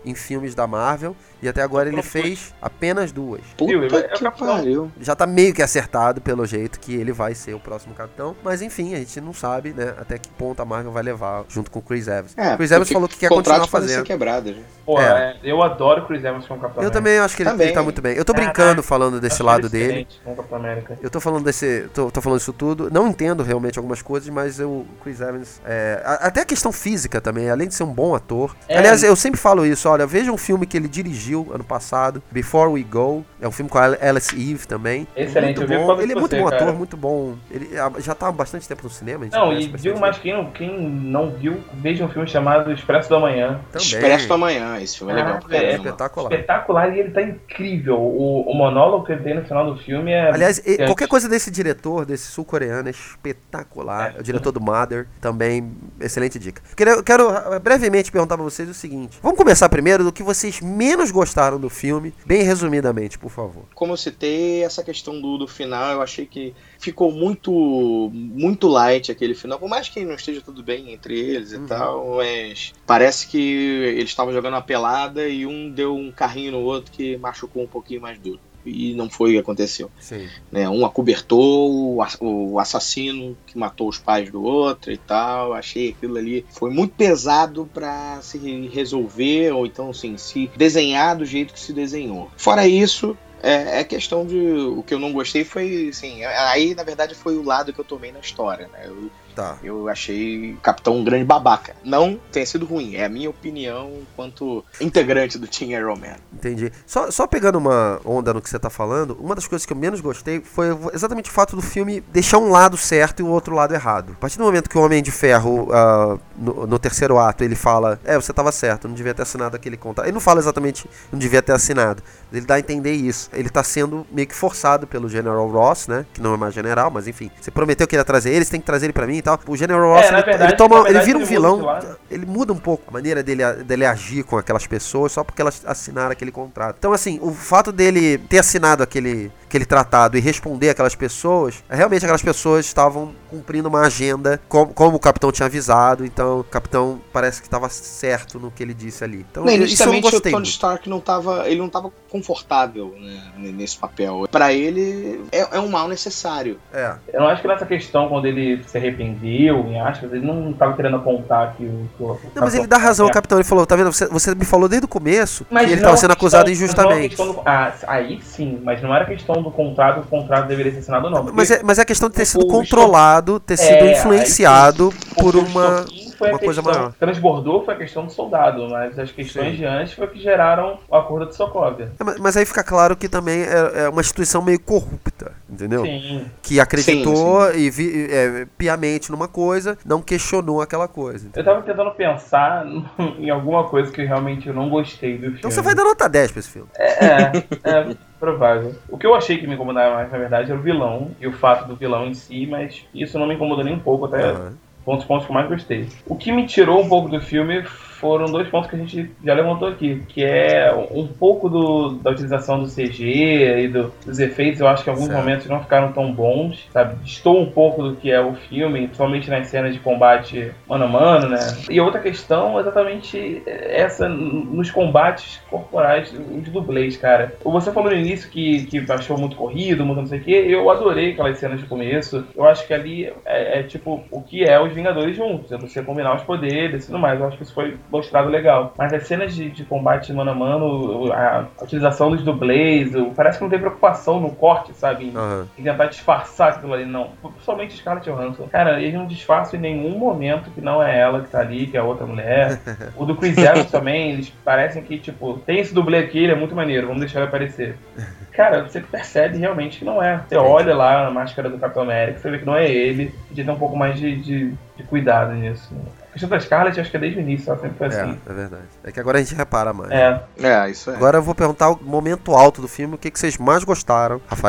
em filmes da Marvel. E até agora ele fez apenas duas. Puta que pariu. Já tá meio que acertado pelo jeito que ele vai ser o próximo Capitão. Mas enfim, a gente não sabe, né, até que ponto a Marvel vai levar junto com o Chris Evans. É, Chris Evans falou que quer continuar fazendo. Quebrado, já. Pô, É. é, eu adoro o Chris Evans como Capitão Eu América. também acho que ele, Também. ele tá muito bem. Eu tô Caraca, brincando falando desse Acho lado ele dele. excelente como Capitão América. Eu tô falando desse. Tô, tô falando isso tudo. Não entendo realmente algumas coisas, mas eu, o Chris Evans. É, a- até a questão física também, além de ser um bom ator. É. Aliás, eu sempre falo isso, olha, veja um filme que ele dirigiu ano passado, Before We Go. É um filme com a Alice Eve também. Excelente, Muito eu vi por bom. causa Ele é de muito você, bom cara. ator, muito bom. Ele ah, já tá há bastante tempo no cinema. A gente Não, conhece e bastante digo mais, quem não, quem não viu, veja um filme chamado Expresso do Amanhã. também. Expresso Amanhã, esse filme é legal pra Ah, é caramba. Espetacular. Espetacular e ele tá incrível. O, o monólogo que ele tem no final do filme é. Aliás, e- é- qualquer coisa desse diretor, desse sul-coreano, é espetacular. É. O diretor do Mother, também, excelente dica. Quero, quero ah, brevemente perguntar pra vocês o seguinte. Vamos começar primeiro do que vocês menos gostaram do filme, bem resumidamente, por favor. Como eu citei, essa questão do, do final, eu achei que ficou muito muito light aquele final, por mais que não esteja tudo bem entre eles e Uhum. tal, mas parece que eles estavam jogando uma pelada e um deu um carrinho no outro que machucou um pouquinho mais duro. E não foi o que aconteceu. Sim. Né? Um acobertou o, ass- o assassino que matou os pais do outro e tal. Achei aquilo ali foi muito pesado pra se resolver, ou então assim, se desenhar do jeito que se desenhou. Fora isso, é, é questão de. O que eu não gostei foi assim. Aí na verdade foi o lado que eu tomei na história, né? Eu, Tá. eu achei o Capitão um grande babaca. Não tenha sido ruim, é a minha opinião enquanto integrante do Team Iron Man. Entendi. Só, só pegando uma onda no que você tá falando, uma das coisas que eu menos gostei foi exatamente o fato do filme deixar um lado certo e o outro lado errado. A partir do momento que o Homem de Ferro, ah, no, no terceiro ato, ele fala: é, você tava certo, não devia ter assinado aquele contrato. Ele não fala exatamente não devia ter assinado, mas ele dá a entender isso. Ele tá sendo meio que forçado pelo General Ross, né? Que não é mais general, mas enfim. Você prometeu que ia trazer ele, você tem que trazer ele pra mim e tal. O General Ross, É, na ele, verdade- ele toma, na verdade, ele vira um ele vilão. muda de lado. Ele muda um pouco a maneira dele, dele agir com aquelas pessoas só porque elas assinaram aquele contrato. Então, assim, o fato dele ter assinado aquele, aquele tratado e responder aquelas pessoas, é, realmente aquelas pessoas estavam cumprindo uma agenda, como, como o capitão tinha avisado. Então, o capitão parece que estava certo no que ele disse ali. Então, Não, isso eu não inicialmente o gostei Tony muito. Stark não tava, ele não estava confortável, né, nesse papel. Pra ele é, é um mal necessário. É, Eu não acho que nessa questão, quando ele se arrependeu, em aspas, ele não tava querendo apontar que o. Que o não, mas ele dá razão ao É. capitão. Ele falou: tá vendo? Você, você me falou desde o começo Mas que ele não estava sendo a acusado questão- injustamente. não a questão do- ah, aí sim, mas não era questão do contrato, o contrato deveria ser assinado ou não. Mas é, mas é a questão de ter sido o controlado, ter sido É, influenciado Porque por o uma. estopim foi a uma coisa questão- maior. Transbordou foi a questão do soldado, mas as questões Sim. de antes foi que geraram o acordo de Sokovia. É, mas- Mas aí fica claro que também é, é uma instituição meio corrupta, entendeu? Sim. Que acreditou e vi, é, piamente numa coisa, não questionou aquela coisa. Eu tava tentando pensar em alguma coisa que realmente eu não gostei do filme. Então você vai dar nota dez pra esse filme. É, é provável. O que eu achei que me incomodava mais, na verdade, era o vilão e o fato do vilão em si, mas isso não me incomodou nem um pouco, até Aham. um dos pontos que eu mais gostei. O que me tirou um pouco do filme foram dois pontos que a gente já levantou aqui, que é um pouco do, da utilização do C G e do, dos efeitos. Eu acho que em alguns Certo. momentos não ficaram tão bons, sabe? Estou um pouco do que é o filme, principalmente nas cenas de combate mano a mano, né? E a outra questão é exatamente essa, nos combates corporais, os dublês, cara. Você falou no início que, que achou muito corrido, muito não sei o quê. Eu adorei aquelas cenas de começo. Eu acho que ali é, é tipo o que é os Vingadores juntos, é você combinar os poderes e tudo mais. Eu acho que isso foi mostrado legal. Mas as cenas de, de combate mano a mano, a, a utilização dos dublês, o, parece que não tem preocupação no corte, sabe? Em, Aham. em tentar disfarçar aquilo ali, não. Principalmente Scarlett Johansson. Cara, eles não disfarçam em nenhum momento que não é ela que tá ali, que é a outra mulher. O do Chris Evans também, eles parecem que, tipo, tem esse dublê aqui, ele é muito maneiro, vamos deixar ele aparecer. Cara, você percebe realmente que não é. Você olha lá a máscara do Capitão América, você vê que não é ele, podia ter um pouco mais de, de, de cuidado nisso. A questão da Scarlett, acho que é desde o início, ela sempre foi É, assim. é verdade. É que agora a gente repara mais. É. É, isso é. Agora eu vou perguntar o momento alto do filme, o que, que vocês mais gostaram. Rafael?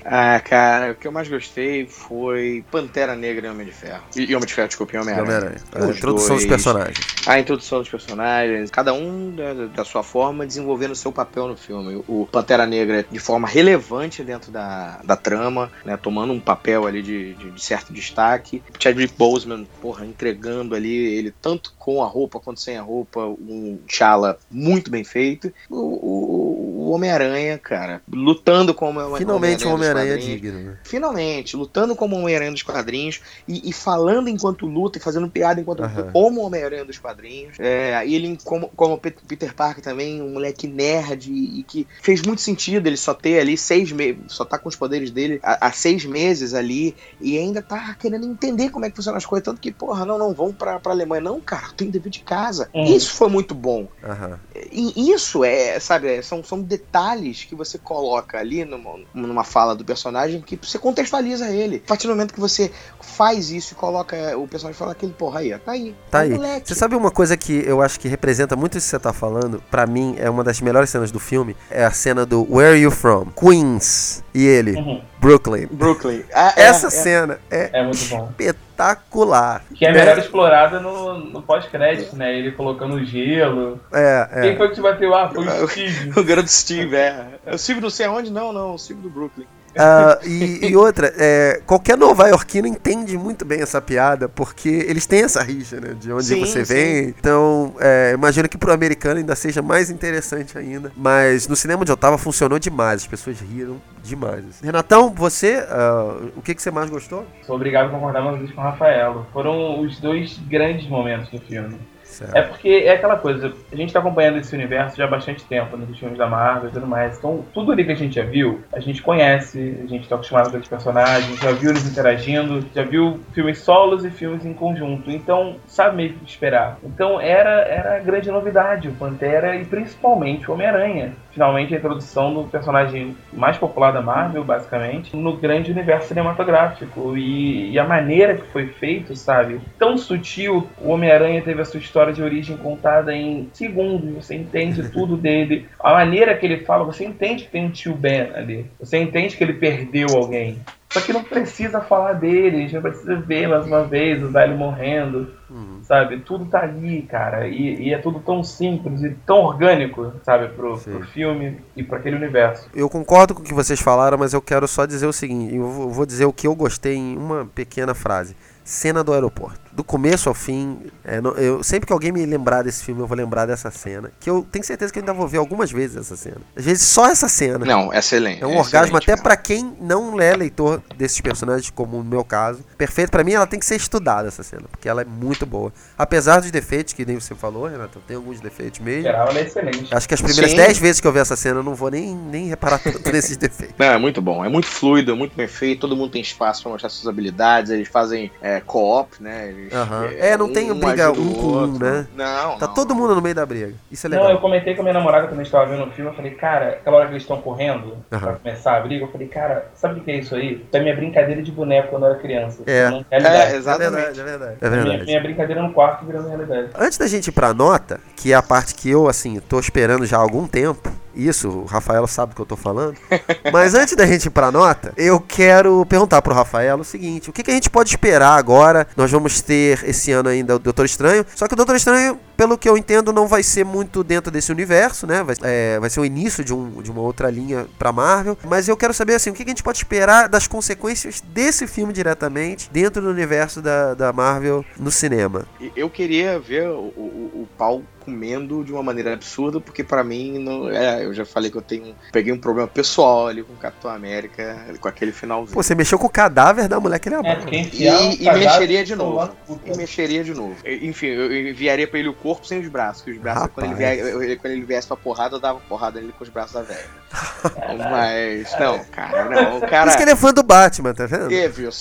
Ah, cara, o que eu mais gostei foi Pantera Negra e Homem de Ferro. E, e Homem de Ferro, desculpa, e Homem-Aranha. Homem-Aranha. A Os introdução dois. dos personagens. A introdução dos personagens, cada um da, da sua forma desenvolvendo o seu papel no filme. O Pantera Negra de forma relevante dentro da, da trama, né, tomando um papel ali de, de, de certo destaque. Chadwick Boseman, porra, entregando ali ele tanto com a roupa quanto sem a roupa, um T'Challa muito bem feito. O, o, o Homem-Aranha, cara, lutando como o Finalmente o Homem-Aranha é digno, né? Finalmente, lutando como o Homem-Aranha dos quadrinhos e, e falando enquanto luta e fazendo piada enquanto Uhum. luta, como o Homem-Aranha dos quadrinhos. É, ele, como, como Peter Parker também, um moleque nerd e, e que fez muito sentido ele só ter ali seis meses, só tá com os poderes dele há, há seis meses ali e ainda tá querendo entender como é que funcionam as coisas. Tanto que, porra, não, não, vamos pra, pra Alemanha. Não, cara, tem dever de casa. Hum. Isso foi muito bom. Uhum. E isso é, sabe, são, são detalhes que você coloca ali numa, numa fala do personagem que você contextualiza ele. A partir do momento que você faz isso e coloca o personagem e fala aquele, porra, aí, ó, tá aí. Tá é aí. Moleque. Você sabe uma coisa que eu acho que representa muito isso que você tá falando? Pra mim, é uma das melhores cenas do filme. É a cena do Where Are You From? Queens. E ele, uhum. Brooklyn. Brooklyn. Ah, Essa é, cena é, é muito bom. espetacular. Que é melhor explorada no, no pós-crédito, né? Ele colocando gelo. É, é. Quem foi que te bateu? Ah, foi o Steve. O grande Steve, é. É o Steve não sei aonde? Não, não. O Steve do Brooklyn. Uh, e, e outra, é, qualquer nova-iorquino entende muito bem essa piada, porque eles têm essa rixa, né? De onde sim, você vem. Sim. Então, é, imagino que pro americano ainda seja mais interessante ainda. Mas no cinema onde eu tava funcionou demais, as pessoas riram demais. Renatão, você, uh, o que, que você mais gostou? Sou obrigado a concordar uma vez com o Rafaelo. Foram os dois grandes momentos do filme. Certo. É porque é aquela coisa, a gente tá acompanhando esse universo já há bastante tempo, nos filmes da Marvel e tudo mais, então tudo ali que a gente já viu, a gente conhece, a gente tá acostumado com aqueles personagens, já viu eles interagindo, já viu filmes solos e filmes em conjunto, então sabe meio que esperar. Então era, era a grande novidade, o Pantera e principalmente o Homem-Aranha. Finalmente a introdução do personagem mais popular da Marvel, basicamente, no grande universo cinematográfico. E, e a maneira que foi feito, sabe? Tão sutil, o Homem-Aranha teve a sua história de origem contada em segundos. Você entende tudo dele. A maneira que ele fala, você entende que tem um tio Ben ali. Você entende que ele perdeu alguém. Só que não precisa falar dele, a gente não precisa ver mais uma vez o velho morrendo, uhum. sabe? Tudo tá ali, cara, e, e é tudo tão simples e tão orgânico, sabe? Pro, pro filme e pra aquele universo. Eu concordo com o que vocês falaram, mas eu quero só dizer o seguinte, eu vou dizer o que eu gostei em uma pequena frase. Cena do aeroporto. Do começo ao fim, é, não, eu, sempre que alguém me lembrar desse filme, eu vou lembrar dessa cena. Que eu tenho certeza que eu ainda vou ver algumas vezes essa cena. Às vezes só essa cena. Não, excelente. É um é orgasmo até cara. pra quem não é leitor desses personagens, como no meu caso. Perfeito. Pra mim, ela tem que ser estudada, essa cena. Porque ela é muito boa. Apesar dos defeitos, que nem você falou, Renato, tem alguns defeitos mesmo. Geral, ela é excelente. Acho que as primeiras dez vezes que eu ver essa cena, eu não vou nem, nem reparar tanto nesses defeitos. Não, é muito bom. É muito fluido, é muito bem feito. Todo mundo tem espaço pra mostrar suas habilidades. Eles fazem é, co-op, né? Eles, uhum. É, não não tem um briga um com um, né? Não, Tá não, todo não. mundo no meio da briga. Isso é legal. Não, eu comentei com a minha namorada quando a gente tava vendo o filme, eu falei, cara, aquela hora que eles estão correndo uhum. pra começar a briga, eu falei, cara, sabe o que é isso aí? Isso é minha brincadeira de boneco quando eu era criança. É, não é, é exatamente. É verdade, é verdade. É verdade. Minha, minha brincadeira no quarto virando realidade. Antes da gente ir pra nota, que é a parte que eu, assim, tô esperando já há algum tempo, isso, o Rafael sabe do que eu tô falando. Mas antes da gente ir pra nota, eu quero perguntar pro Rafael o seguinte: o que, que a gente pode esperar agora? Nós vamos ter esse ano ainda o Doutor Estranho. Só que o Doutor Estranho, pelo que eu entendo, não vai ser muito dentro desse universo, né? Vai, é, vai ser o início de, um, de uma outra linha pra Marvel. Mas eu quero saber, assim, o que, que a gente pode esperar das consequências desse filme diretamente dentro do universo da, da Marvel no cinema. Eu queria ver o, o, o pau comendo de uma maneira absurda, porque pra mim, não, é, eu já falei que eu tenho peguei um problema pessoal ali com o Capitão América, com aquele finalzinho. Pô, você mexeu com o cadáver da mulher que ele amava. É, e, e mexeria de novo. E mexeria de novo. Enfim, eu enviaria pra ele o corpo sem os braços, que os braços, quando ele, vier, quando ele viesse pra porrada, eu dava porrada nele com os braços da velha. Mas, não, cara, não, o cara... Por isso que ele é fã do Batman, tá vendo? É, viu só?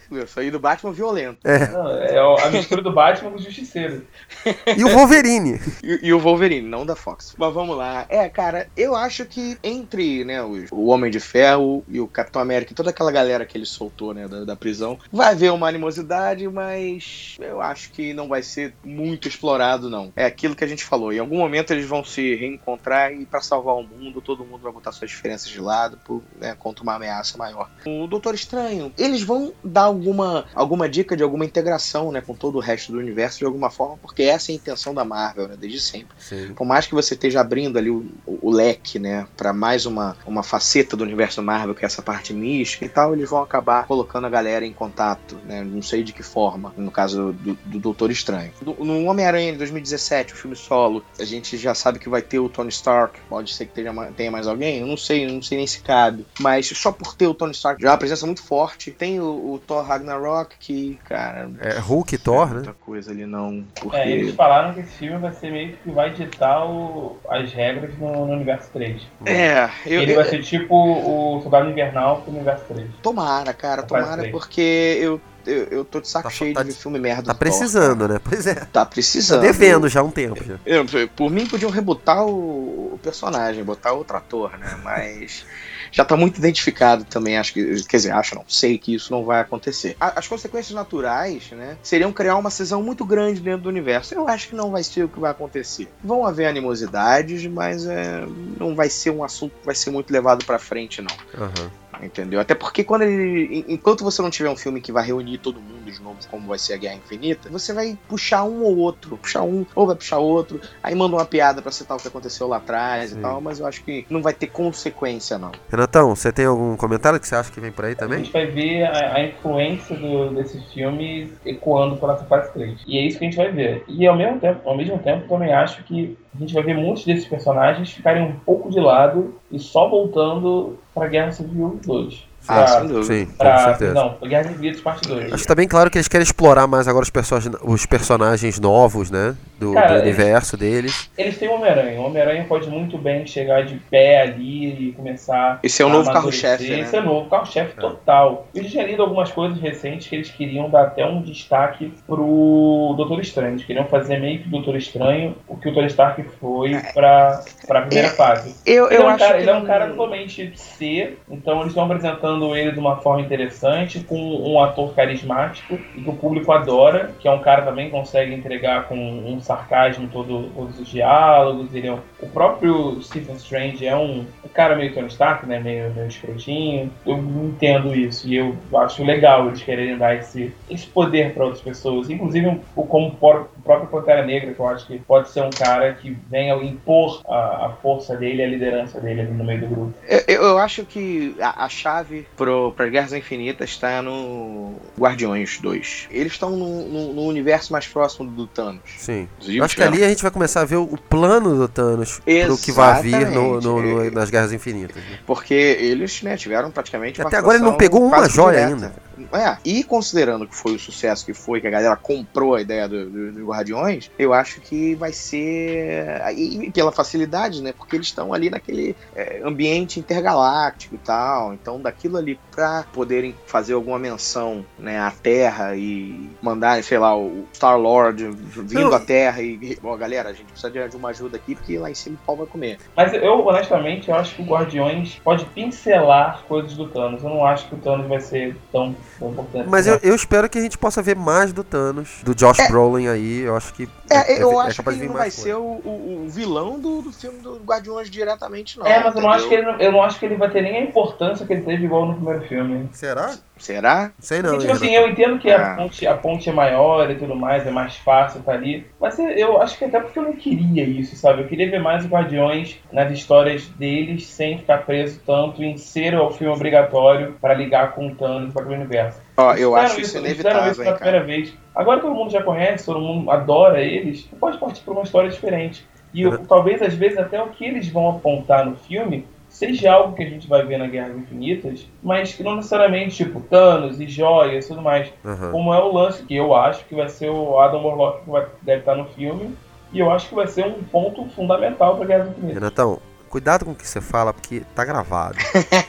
Eu saí do Batman violento. É. Não, é a mistura do Batman com o Justiceiro. E o Wolverine. E, e o Wolverine, não da Fox. Mas vamos lá. É, cara, eu acho que entre, né, o, o Homem de Ferro e o Capitão América e toda aquela galera que ele soltou, né, da, da prisão, vai haver uma animosidade, mas eu acho que não vai ser muito explorado, não. É aquilo que a gente falou. Em algum momento eles vão se reencontrar e pra salvar o mundo, todo mundo vai botar suas diferenças de lado por, né, contra uma ameaça maior. O Doutor Estranho, eles vão dar alguma, alguma dica de alguma integração, né, com todo o resto do universo de alguma forma, porque essa é a intenção da Marvel, né, desde sempre. Sim. Por mais que você esteja abrindo ali o, o, o leque, né, pra mais uma, uma faceta do universo Marvel, que é essa parte mística e tal, eles vão acabar colocando a galera em contato, né, não sei de que forma, no caso do, do Doutor Estranho. Do, no Homem-Aranha de dois mil e dezessete, o filme solo, a gente já sabe que vai ter o Tony Stark, pode ser que tenha, tenha mais alguém, eu não sei, eu não sei nem se cabe, mas só por ter o Tony Stark já é uma presença muito forte. Tem o, o Thor Ragnarok, que, cara... É Hulk e Thor, né? Muita coisa ali não, porque... É, eles falaram que esse filme vai ser meio que vai ditar o, as regras no, no universo três. É, eu... Ele eu, vai ser tipo o Soldado Invernal pro universo três. Tomara, cara, Vai tomara, três. porque eu... Eu, eu tô de saco Tá- cheio tá- de ver filme merda. Tá do precisando, Thor, né? Pois é. cara. Tá Tá precisando. devendo já há um tempo. Já. Eu, por mim, podiam rebutar o, o personagem, botar outro ator, né? Mas já tá muito identificado também, acho que... Quer dizer, acho não, sei que isso não vai acontecer. A, as consequências naturais, né? Seriam criar uma cisão muito grande dentro do universo. Eu acho que não vai ser o que vai acontecer. Vão haver animosidades, mas é, não vai ser um assunto que vai ser muito levado pra frente, não. Aham. Entendeu? Até porque quando ele. Enquanto você não tiver um filme que vai reunir todo mundo de novo, como vai ser a Guerra Infinita, você vai puxar um ou outro. Puxar um, ou vai puxar outro. Aí manda uma piada pra citar o que aconteceu lá atrás Sim. e tal, mas eu acho que não vai ter consequência, não. Renatão, você tem algum comentário que você acha que vem por aí A também? gente vai ver a, a influência do, desse filme ecoando pela essa fase três. E é isso que a gente vai ver. E ao mesmo tempo, ao mesmo tempo também acho que a gente vai ver muitos desses personagens ficarem um pouco de lado e só voltando pra Guerra Civil dois. Ah, Pra- sem dúvida. Sim, com pra, certeza. não, Guerra Infinitas parte dois. Acho que tá bem claro que eles querem explorar mais agora os, perso os personagens novos, né? Do, Cara, do universo deles. Eles têm o Homem-Aranha. O Homem-Aranha pode muito bem chegar de pé ali e começar Esse é o a novo amadurecer. carro-chefe, né? Esse é o novo carro-chefe É. total. Eu já tinha lido algumas coisas recentes que eles queriam dar até um destaque pro Doutor Estranho. Eles queriam fazer meio que o Doutor Estranho o que o Tony Stark foi pra, pra primeira É, fase. Eu, Ele, eu é um acho cara, que ele é um não- cara totalmente C, então eles estão apresentando ele de uma forma interessante, com um ator carismático e que o público adora, que é um cara também que consegue entregar com um sarcasmo todo, todos os diálogos. Ele é um, o próprio Stephen Strange é um, um cara meio Tony Stark, né, meio, meio escrotinho. Eu entendo isso e eu acho legal eles quererem dar esse, esse poder para outras pessoas, inclusive o, como o próprio Pantera Negra, que eu acho que pode ser um cara que venha impor a, a força dele, a liderança dele ali no meio do grupo. Eu, eu acho que a, a chave para Guerras Infinitas está no Guardiões dois. Eles estão no, no, no universo mais próximo do Thanos. Sim. Os Eu livros acho que ali a gente vai começar a ver o plano do Thanos pro que vai vir no, no- no- Exatamente. nas Guerras Infinitas. né? Porque eles, né, tiveram praticamente E uma até agora ele não atuação pegou uma quase joia direta. ainda. É, e considerando que foi o sucesso que foi, que a galera comprou a ideia do, do, do Guardiões, eu acho que vai ser... E, e pela facilidade, né? Porque eles estão ali naquele é, ambiente intergaláctico e tal. Então, daquilo ali pra poderem fazer alguma menção, né, à Terra e mandar, sei lá, o Star-Lord vindo Não. à Terra e... Ó, galera, a gente precisa de, de uma ajuda aqui, porque lá em cima o pau vai comer. Mas eu, honestamente, eu acho que o Guardiões pode pincelar coisas do Thanos. Eu não acho que o Thanos vai ser tão, tão importante. Mas eu, eu espero que a gente possa ver mais do Thanos, do Josh Brolin aí. Eu acho que. É, eu acho que capaz de ele vir não vai mais ser o, o, o vilão do, do filme do Guardiões diretamente, não. É, mas eu não, acho que entendeu? ele, eu não acho que ele vai ter nem a importância que ele teve igual no primeiro filme. Será? Será? Não sei não. Porque, tipo hein, assim, Renato? eu entendo que Ah. a, ponte, a ponte é maior e tudo mais, é mais fácil estar ali. Mas eu- eu acho que até porque eu não queria isso, sabe? Eu queria ver mais os Guardiões nas histórias deles, sem ficar preso tanto em ser o filme obrigatório para ligar com o Thanos para o universo. Ó, Eles eu fizeram acho isso eles fizeram inevitável, isso hein, pela cara. primeira vez. Agora todo mundo já conhece, todo mundo adora eles, você pode partir para uma história diferente. E eu- talvez, às vezes, até o que eles vão apontar no filme seja algo que a gente vai ver na Guerras Infinitas, mas que não necessariamente, tipo, Thanos e joias e tudo mais. Aham. Como é o lance que eu acho que vai ser o Adam Warlock que vai, deve estar no filme, e eu acho que vai ser um ponto fundamental para Guerras Infinitas. Renatão, cuidado com o que você fala, porque tá gravado.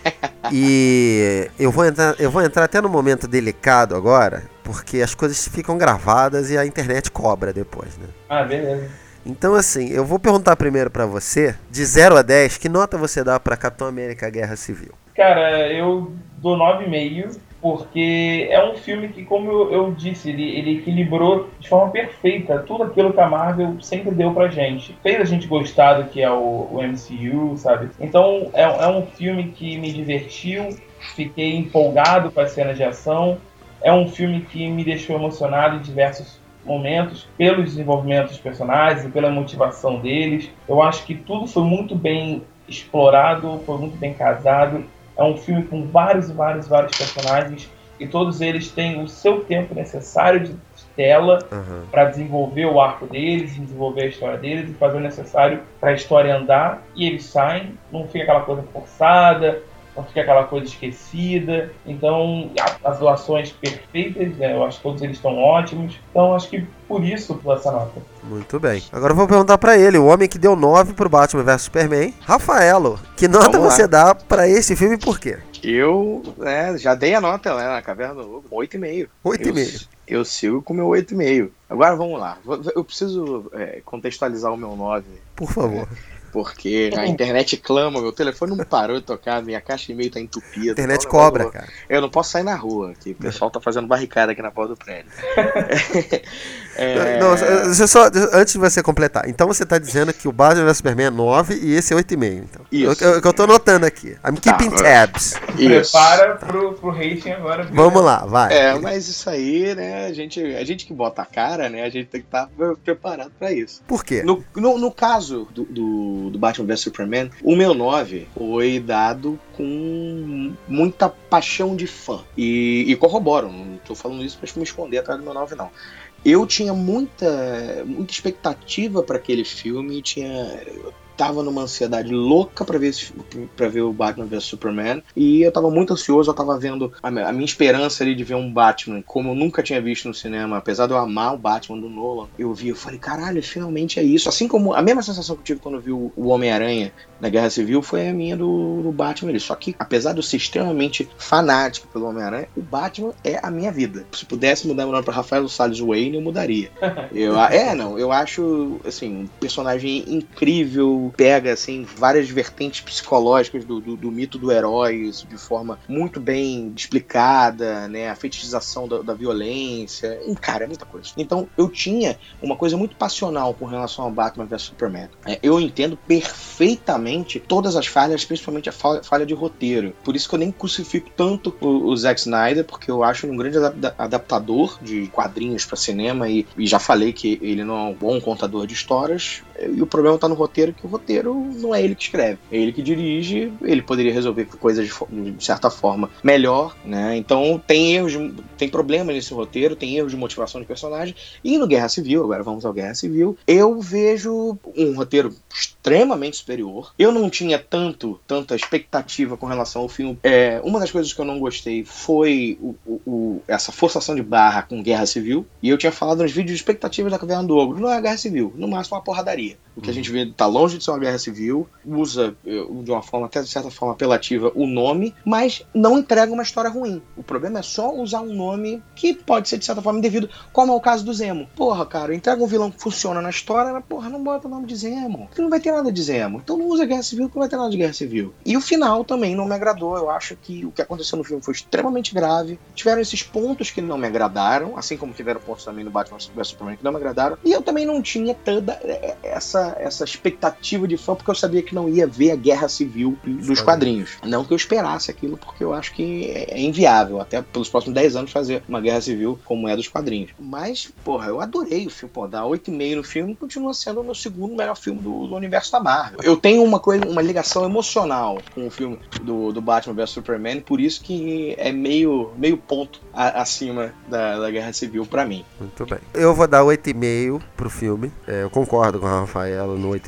E eu vou, entrar, eu vou entrar até no momento delicado agora, porque as coisas ficam gravadas e a internet cobra depois, né? Ah, beleza. Então, assim, eu vou perguntar primeiro pra você, de zero a dez, que nota você dá pra Capitão América Guerra Civil? Cara, eu dou nove vírgula cinco, porque é um filme que, como eu, eu disse, ele, ele equilibrou de forma perfeita tudo aquilo que a Marvel sempre deu pra gente. Fez a gente gostar do que é o, o M C U, sabe? Então, é, é um filme que me divertiu, fiquei empolgado com as cenas de ação. É um filme que me deixou emocionado em diversos momentos, pelo desenvolvimento dos personagens e pela motivação deles. Eu acho que tudo foi muito bem explorado, foi muito bem casado. É um filme com vários e vários, vários personagens e todos eles têm o seu tempo necessário de tela uhum. para desenvolver o arco deles, desenvolver a história deles e fazer o necessário para a história andar. E eles saem, não fica aquela coisa forçada, não fica aquela coisa esquecida. Então, as doações perfeitas, né? Eu acho que todos eles estão ótimos. Então, acho que por isso essa nota. Muito bem. Agora eu vou perguntar pra ele, o homem que deu nove pro Batman versus Superman, Rafaelo, que nota você dá pra esse filme e por quê? Eu né, já dei a nota lá na Caverna do Lobo, oito vírgula cinco. oito vírgula cinco. Eu, eu sigo com o meu oito vírgula cinco. Agora vamos lá. Eu preciso é, contextualizar o meu nove. Por favor. Porque a internet clama, meu telefone não parou de tocar, minha caixa de e-mail tá entupida. A internet então, cobra, eu, cara. Eu não posso sair na rua, que o pessoal tá fazendo barricada aqui na porta do prédio. é... Não, deixa eu só, antes de você completar, então você tá dizendo que o Batman versus Superman é nove e esse é oito vírgula cinco. Então. Isso. O que eu tô anotando aqui. I'm keeping tá, tabs. Isso. Prepara pro, pro rating agora. Viu? Vamos lá, vai. É, mas isso aí, né, a gente, a gente que bota a cara, né, a gente tem que estar tá preparado pra isso. Por quê? No, no, no caso do, do, do Batman versus Superman, o meu nove foi dado com muita paixão de fã. E, e corroboro, não tô falando isso pra me esconder atrás do meu nove, não. Eu tinha muita, muita expectativa para aquele filme, tinha... Eu tava numa ansiedade louca pra ver, esse, pra ver o Batman versus Superman, e eu tava muito ansioso, eu tava vendo a minha, a minha esperança ali de ver um Batman como eu nunca tinha visto no cinema, apesar de eu amar o Batman do Nolan. Eu vi, eu falei, caralho, finalmente é isso. Assim como a mesma sensação que eu tive quando eu vi o, o Homem-Aranha na Guerra Civil foi a minha do, do Batman ali. Só que, apesar de eu ser extremamente fanático pelo Homem-Aranha, o Batman é a minha vida. Se pudesse mudar meu nome pra Rafael Salles Wayne, eu mudaria. Eu, é, não, eu acho, assim, um personagem incrível, pega, assim, várias vertentes psicológicas do, do, do mito do herói, isso de forma muito bem explicada, né, a fetichização da, da violência, e, cara, é muita coisa. Então, eu tinha uma coisa muito passional com relação ao Batman versus Superman. É, eu entendo perfeitamente todas as falhas, principalmente a falha, falha de roteiro. Por isso que eu nem crucifico tanto o, o Zack Snyder, porque eu acho ele um grande adap- adaptador de quadrinhos para cinema, e, e já falei que ele não é um bom contador de histórias, e o problema tá no roteiro, que o roteiro não é ele que escreve, é ele que dirige. Ele poderia resolver coisas de, de certa forma melhor, né? Então tem erros, de, tem problema nesse roteiro, tem erros de motivação de personagem. E no Guerra Civil, agora vamos ao Guerra Civil, eu vejo um roteiro extremamente superior. Eu não tinha tanto, tanta expectativa com relação ao filme. É, uma das coisas que eu não gostei foi o, o, o, essa forçação de barra com Guerra Civil, e eu tinha falado nos vídeos de expectativas da Caverna do Ogro, não é a Guerra Civil, no máximo uma porradaria. O que a gente vê tá longe de ser uma guerra civil, usa de uma forma, até de certa forma apelativa, o nome, mas não entrega uma história ruim. O problema é só usar um nome que pode ser de certa forma indevido, como é o caso do Zemo. Porra, cara, entrega um vilão que funciona na história, mas porra, não bota o nome de Zemo, que não vai ter nada de Zemo. Então não usa guerra civil, que não vai ter nada de guerra civil. E o final também não me agradou. Eu acho que o que aconteceu no filme foi extremamente grave. Tiveram esses pontos que não me agradaram, assim como tiveram pontos também no Batman versus Superman que não me agradaram. E eu também não tinha toda essa, essa expectativa de fã, porque eu sabia que não ia ver a guerra civil dos quadrinhos. Não que eu esperasse aquilo, porque eu acho que é inviável, até pelos próximos dez anos, fazer uma guerra civil como é dos quadrinhos. Mas, porra, eu adorei o filme. Pô, dar oito vírgula cinco no filme continua sendo o meu segundo melhor filme do, do universo da Marvel. Eu tenho uma coisa, uma ligação emocional com o filme do, do Batman versus Superman, por isso que é meio, meio ponto a, acima da, da guerra civil pra mim. Muito bem. Eu vou dar oito vírgula cinco pro filme. É, eu concordo com a Rafaela no oito vírgula cinco.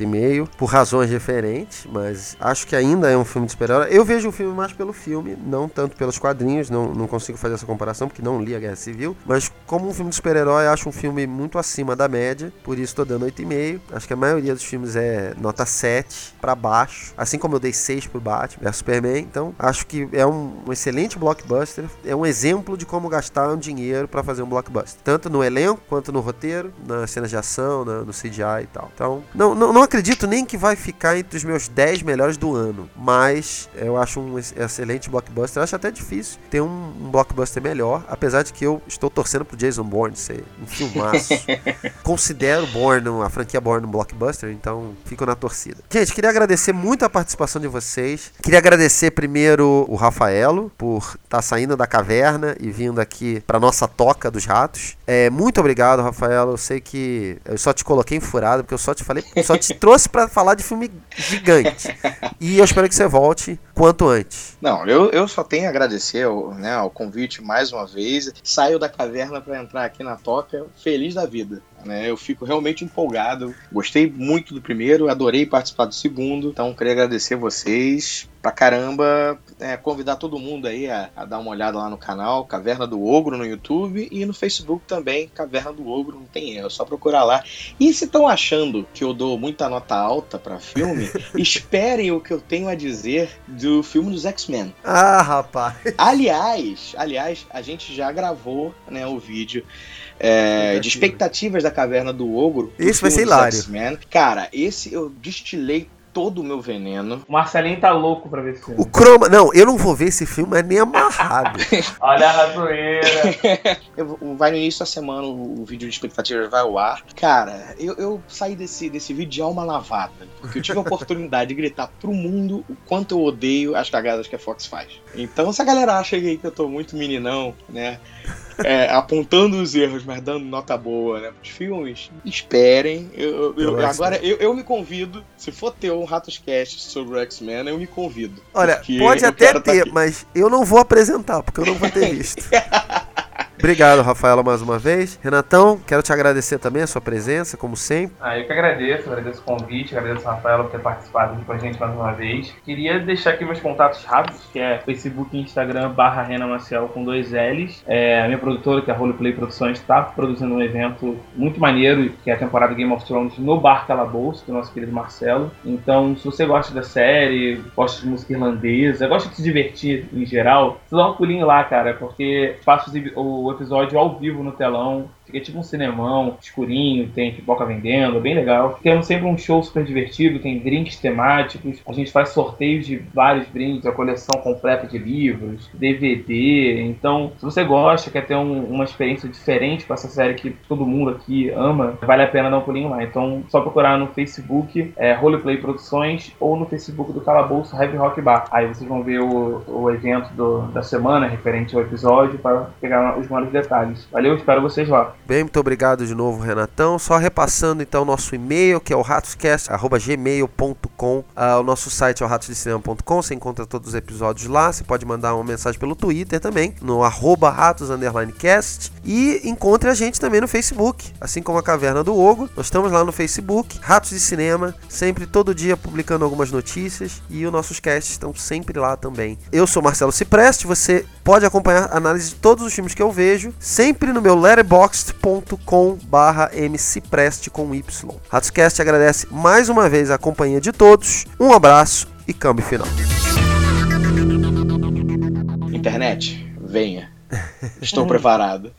por razões diferentes, mas acho que ainda é um filme de super-herói. Eu vejo o filme mais pelo filme, não tanto pelos quadrinhos, não, não consigo fazer essa comparação, porque não li a Guerra Civil, mas como um filme de super-herói, acho um filme muito acima da média, por isso tô dando oito e meio. Acho que a maioria dos filmes é nota sete pra baixo, assim como eu dei seis pro Batman versus Superman, então acho que é um, um excelente blockbuster, é um exemplo de como gastar um dinheiro pra fazer um blockbuster, tanto no elenco, quanto no roteiro, nas cenas de ação, na, no C G I e tal. Então, não, não, não acredito nem que vai ficar entre os meus dez melhores do ano, mas eu acho um excelente blockbuster. Acho até difícil ter um, um blockbuster melhor, apesar de que eu estou torcendo pro Jason Bourne ser um filmaço. Considero Bourne, a franquia Bourne um blockbuster, então fico na torcida. Gente, queria agradecer muito a participação de vocês. Queria agradecer primeiro o Rafaelo por estar tá saindo da caverna e vindo aqui pra nossa toca dos ratos. É, muito obrigado, Rafaelo. Eu sei que eu só te coloquei em furada, porque eu só te falei, só te trouxe pra falar de filme gigante. E eu espero que você volte quanto antes. Não, eu, eu só tenho a agradecer ao, né, ao convite mais uma vez. Saio da caverna pra entrar aqui na toca, feliz da vida. Né? Eu fico realmente empolgado. Gostei muito do primeiro, adorei participar do segundo. Então, queria agradecer vocês pra caramba. É, convidar todo mundo aí a, a dar uma olhada lá no canal Caverna do Ogro no YouTube e no Facebook também, Caverna do Ogro, não tem erro, é só procurar lá. E se estão achando que eu dou muita nota alta pra filme, esperem o que eu tenho a dizer do filme dos X-Men. Ah, rapaz! Aliás, aliás, a gente já gravou, né, o vídeo É, de expectativas da Caverna do Ogro. Esse vai ser hilário. X-Men. Cara, esse eu destilei todo o meu veneno. O Marcelinho tá louco pra ver esse filme. O Chroma... Não, eu não vou ver esse filme, mas nem amarrado. Olha a ratoeira. eu, vai no início da semana, o, o vídeo de expectativas vai ao ar. Cara, eu, eu saí desse, desse vídeo de alma lavada, porque eu tive a oportunidade de gritar pro mundo o quanto eu odeio as cagadas que a Fox faz. Então, se a galera acha que eu tô muito meninão, né, é, apontando os erros, mas dando nota boa, né, pros filmes, esperem. Eu, eu, eu, agora, eu, eu me convido, se for ter um Ratoscast sobre o X-Men, eu me convido. Olha, pode até ter, tá, mas eu não vou apresentar, porque eu não vou ter visto. Obrigado, Rafaela, mais uma vez. Renatão, quero te agradecer também a sua presença, como sempre. Ah, eu que agradeço, agradeço o convite, agradeço a Rafaela por ter participado aqui com a gente mais uma vez. Queria deixar aqui meus contatos rápidos, que é Facebook e Instagram, barra Rena Maciel com dois L's. É, a minha produtora, que é a Roleplay Produções, está produzindo um evento muito maneiro, que é a temporada Game of Thrones no Bar Calabouço, do nosso querido Marcelo. Então, se você gosta da série, gosta de música irlandesa, gosta de se divertir em geral, dá um pulinho lá, cara, porque faço o episódio ao vivo no telão. Fica tipo um cinemão, escurinho, tem pipoca vendendo, bem legal. Temos sempre um show super divertido, tem drinks temáticos, a gente faz sorteios de vários brindes, a coleção completa de livros, D V D. Então, se você gosta, quer ter um, uma experiência diferente com essa série que todo mundo aqui ama, vale a pena dar um pulinho lá. Então, só procurar no Facebook, é, Roleplay Produções, ou no Facebook do Calabouço Heavy Rock Bar. Aí vocês vão ver o, o evento do, da semana, referente ao episódio, para pegar os maiores detalhes. Valeu, espero vocês lá. Bem, muito obrigado de novo, Renatão. Só repassando então o nosso e-mail, que é o ratoscast arroba gmail ponto com. Uh, o nosso site é o ratos de cinema ponto com. Você encontra todos os episódios lá. Você pode mandar uma mensagem pelo Twitter também, no arroba ratos underline cast. E encontre a gente também no Facebook, assim como a Caverna do Ogro. Nós estamos lá no Facebook, Ratos de Cinema, sempre todo dia publicando algumas notícias. E os nossos casts estão sempre lá também. Eu sou Marcelo Cipreste. Você pode acompanhar a análise de todos os filmes que eu vejo, sempre no meu letterboxd ponto com barra mcipreste com Y. Ratoscast agradece mais uma vez a companhia de todos. Um abraço e câmbio final. Internet, venha. Estou preparado.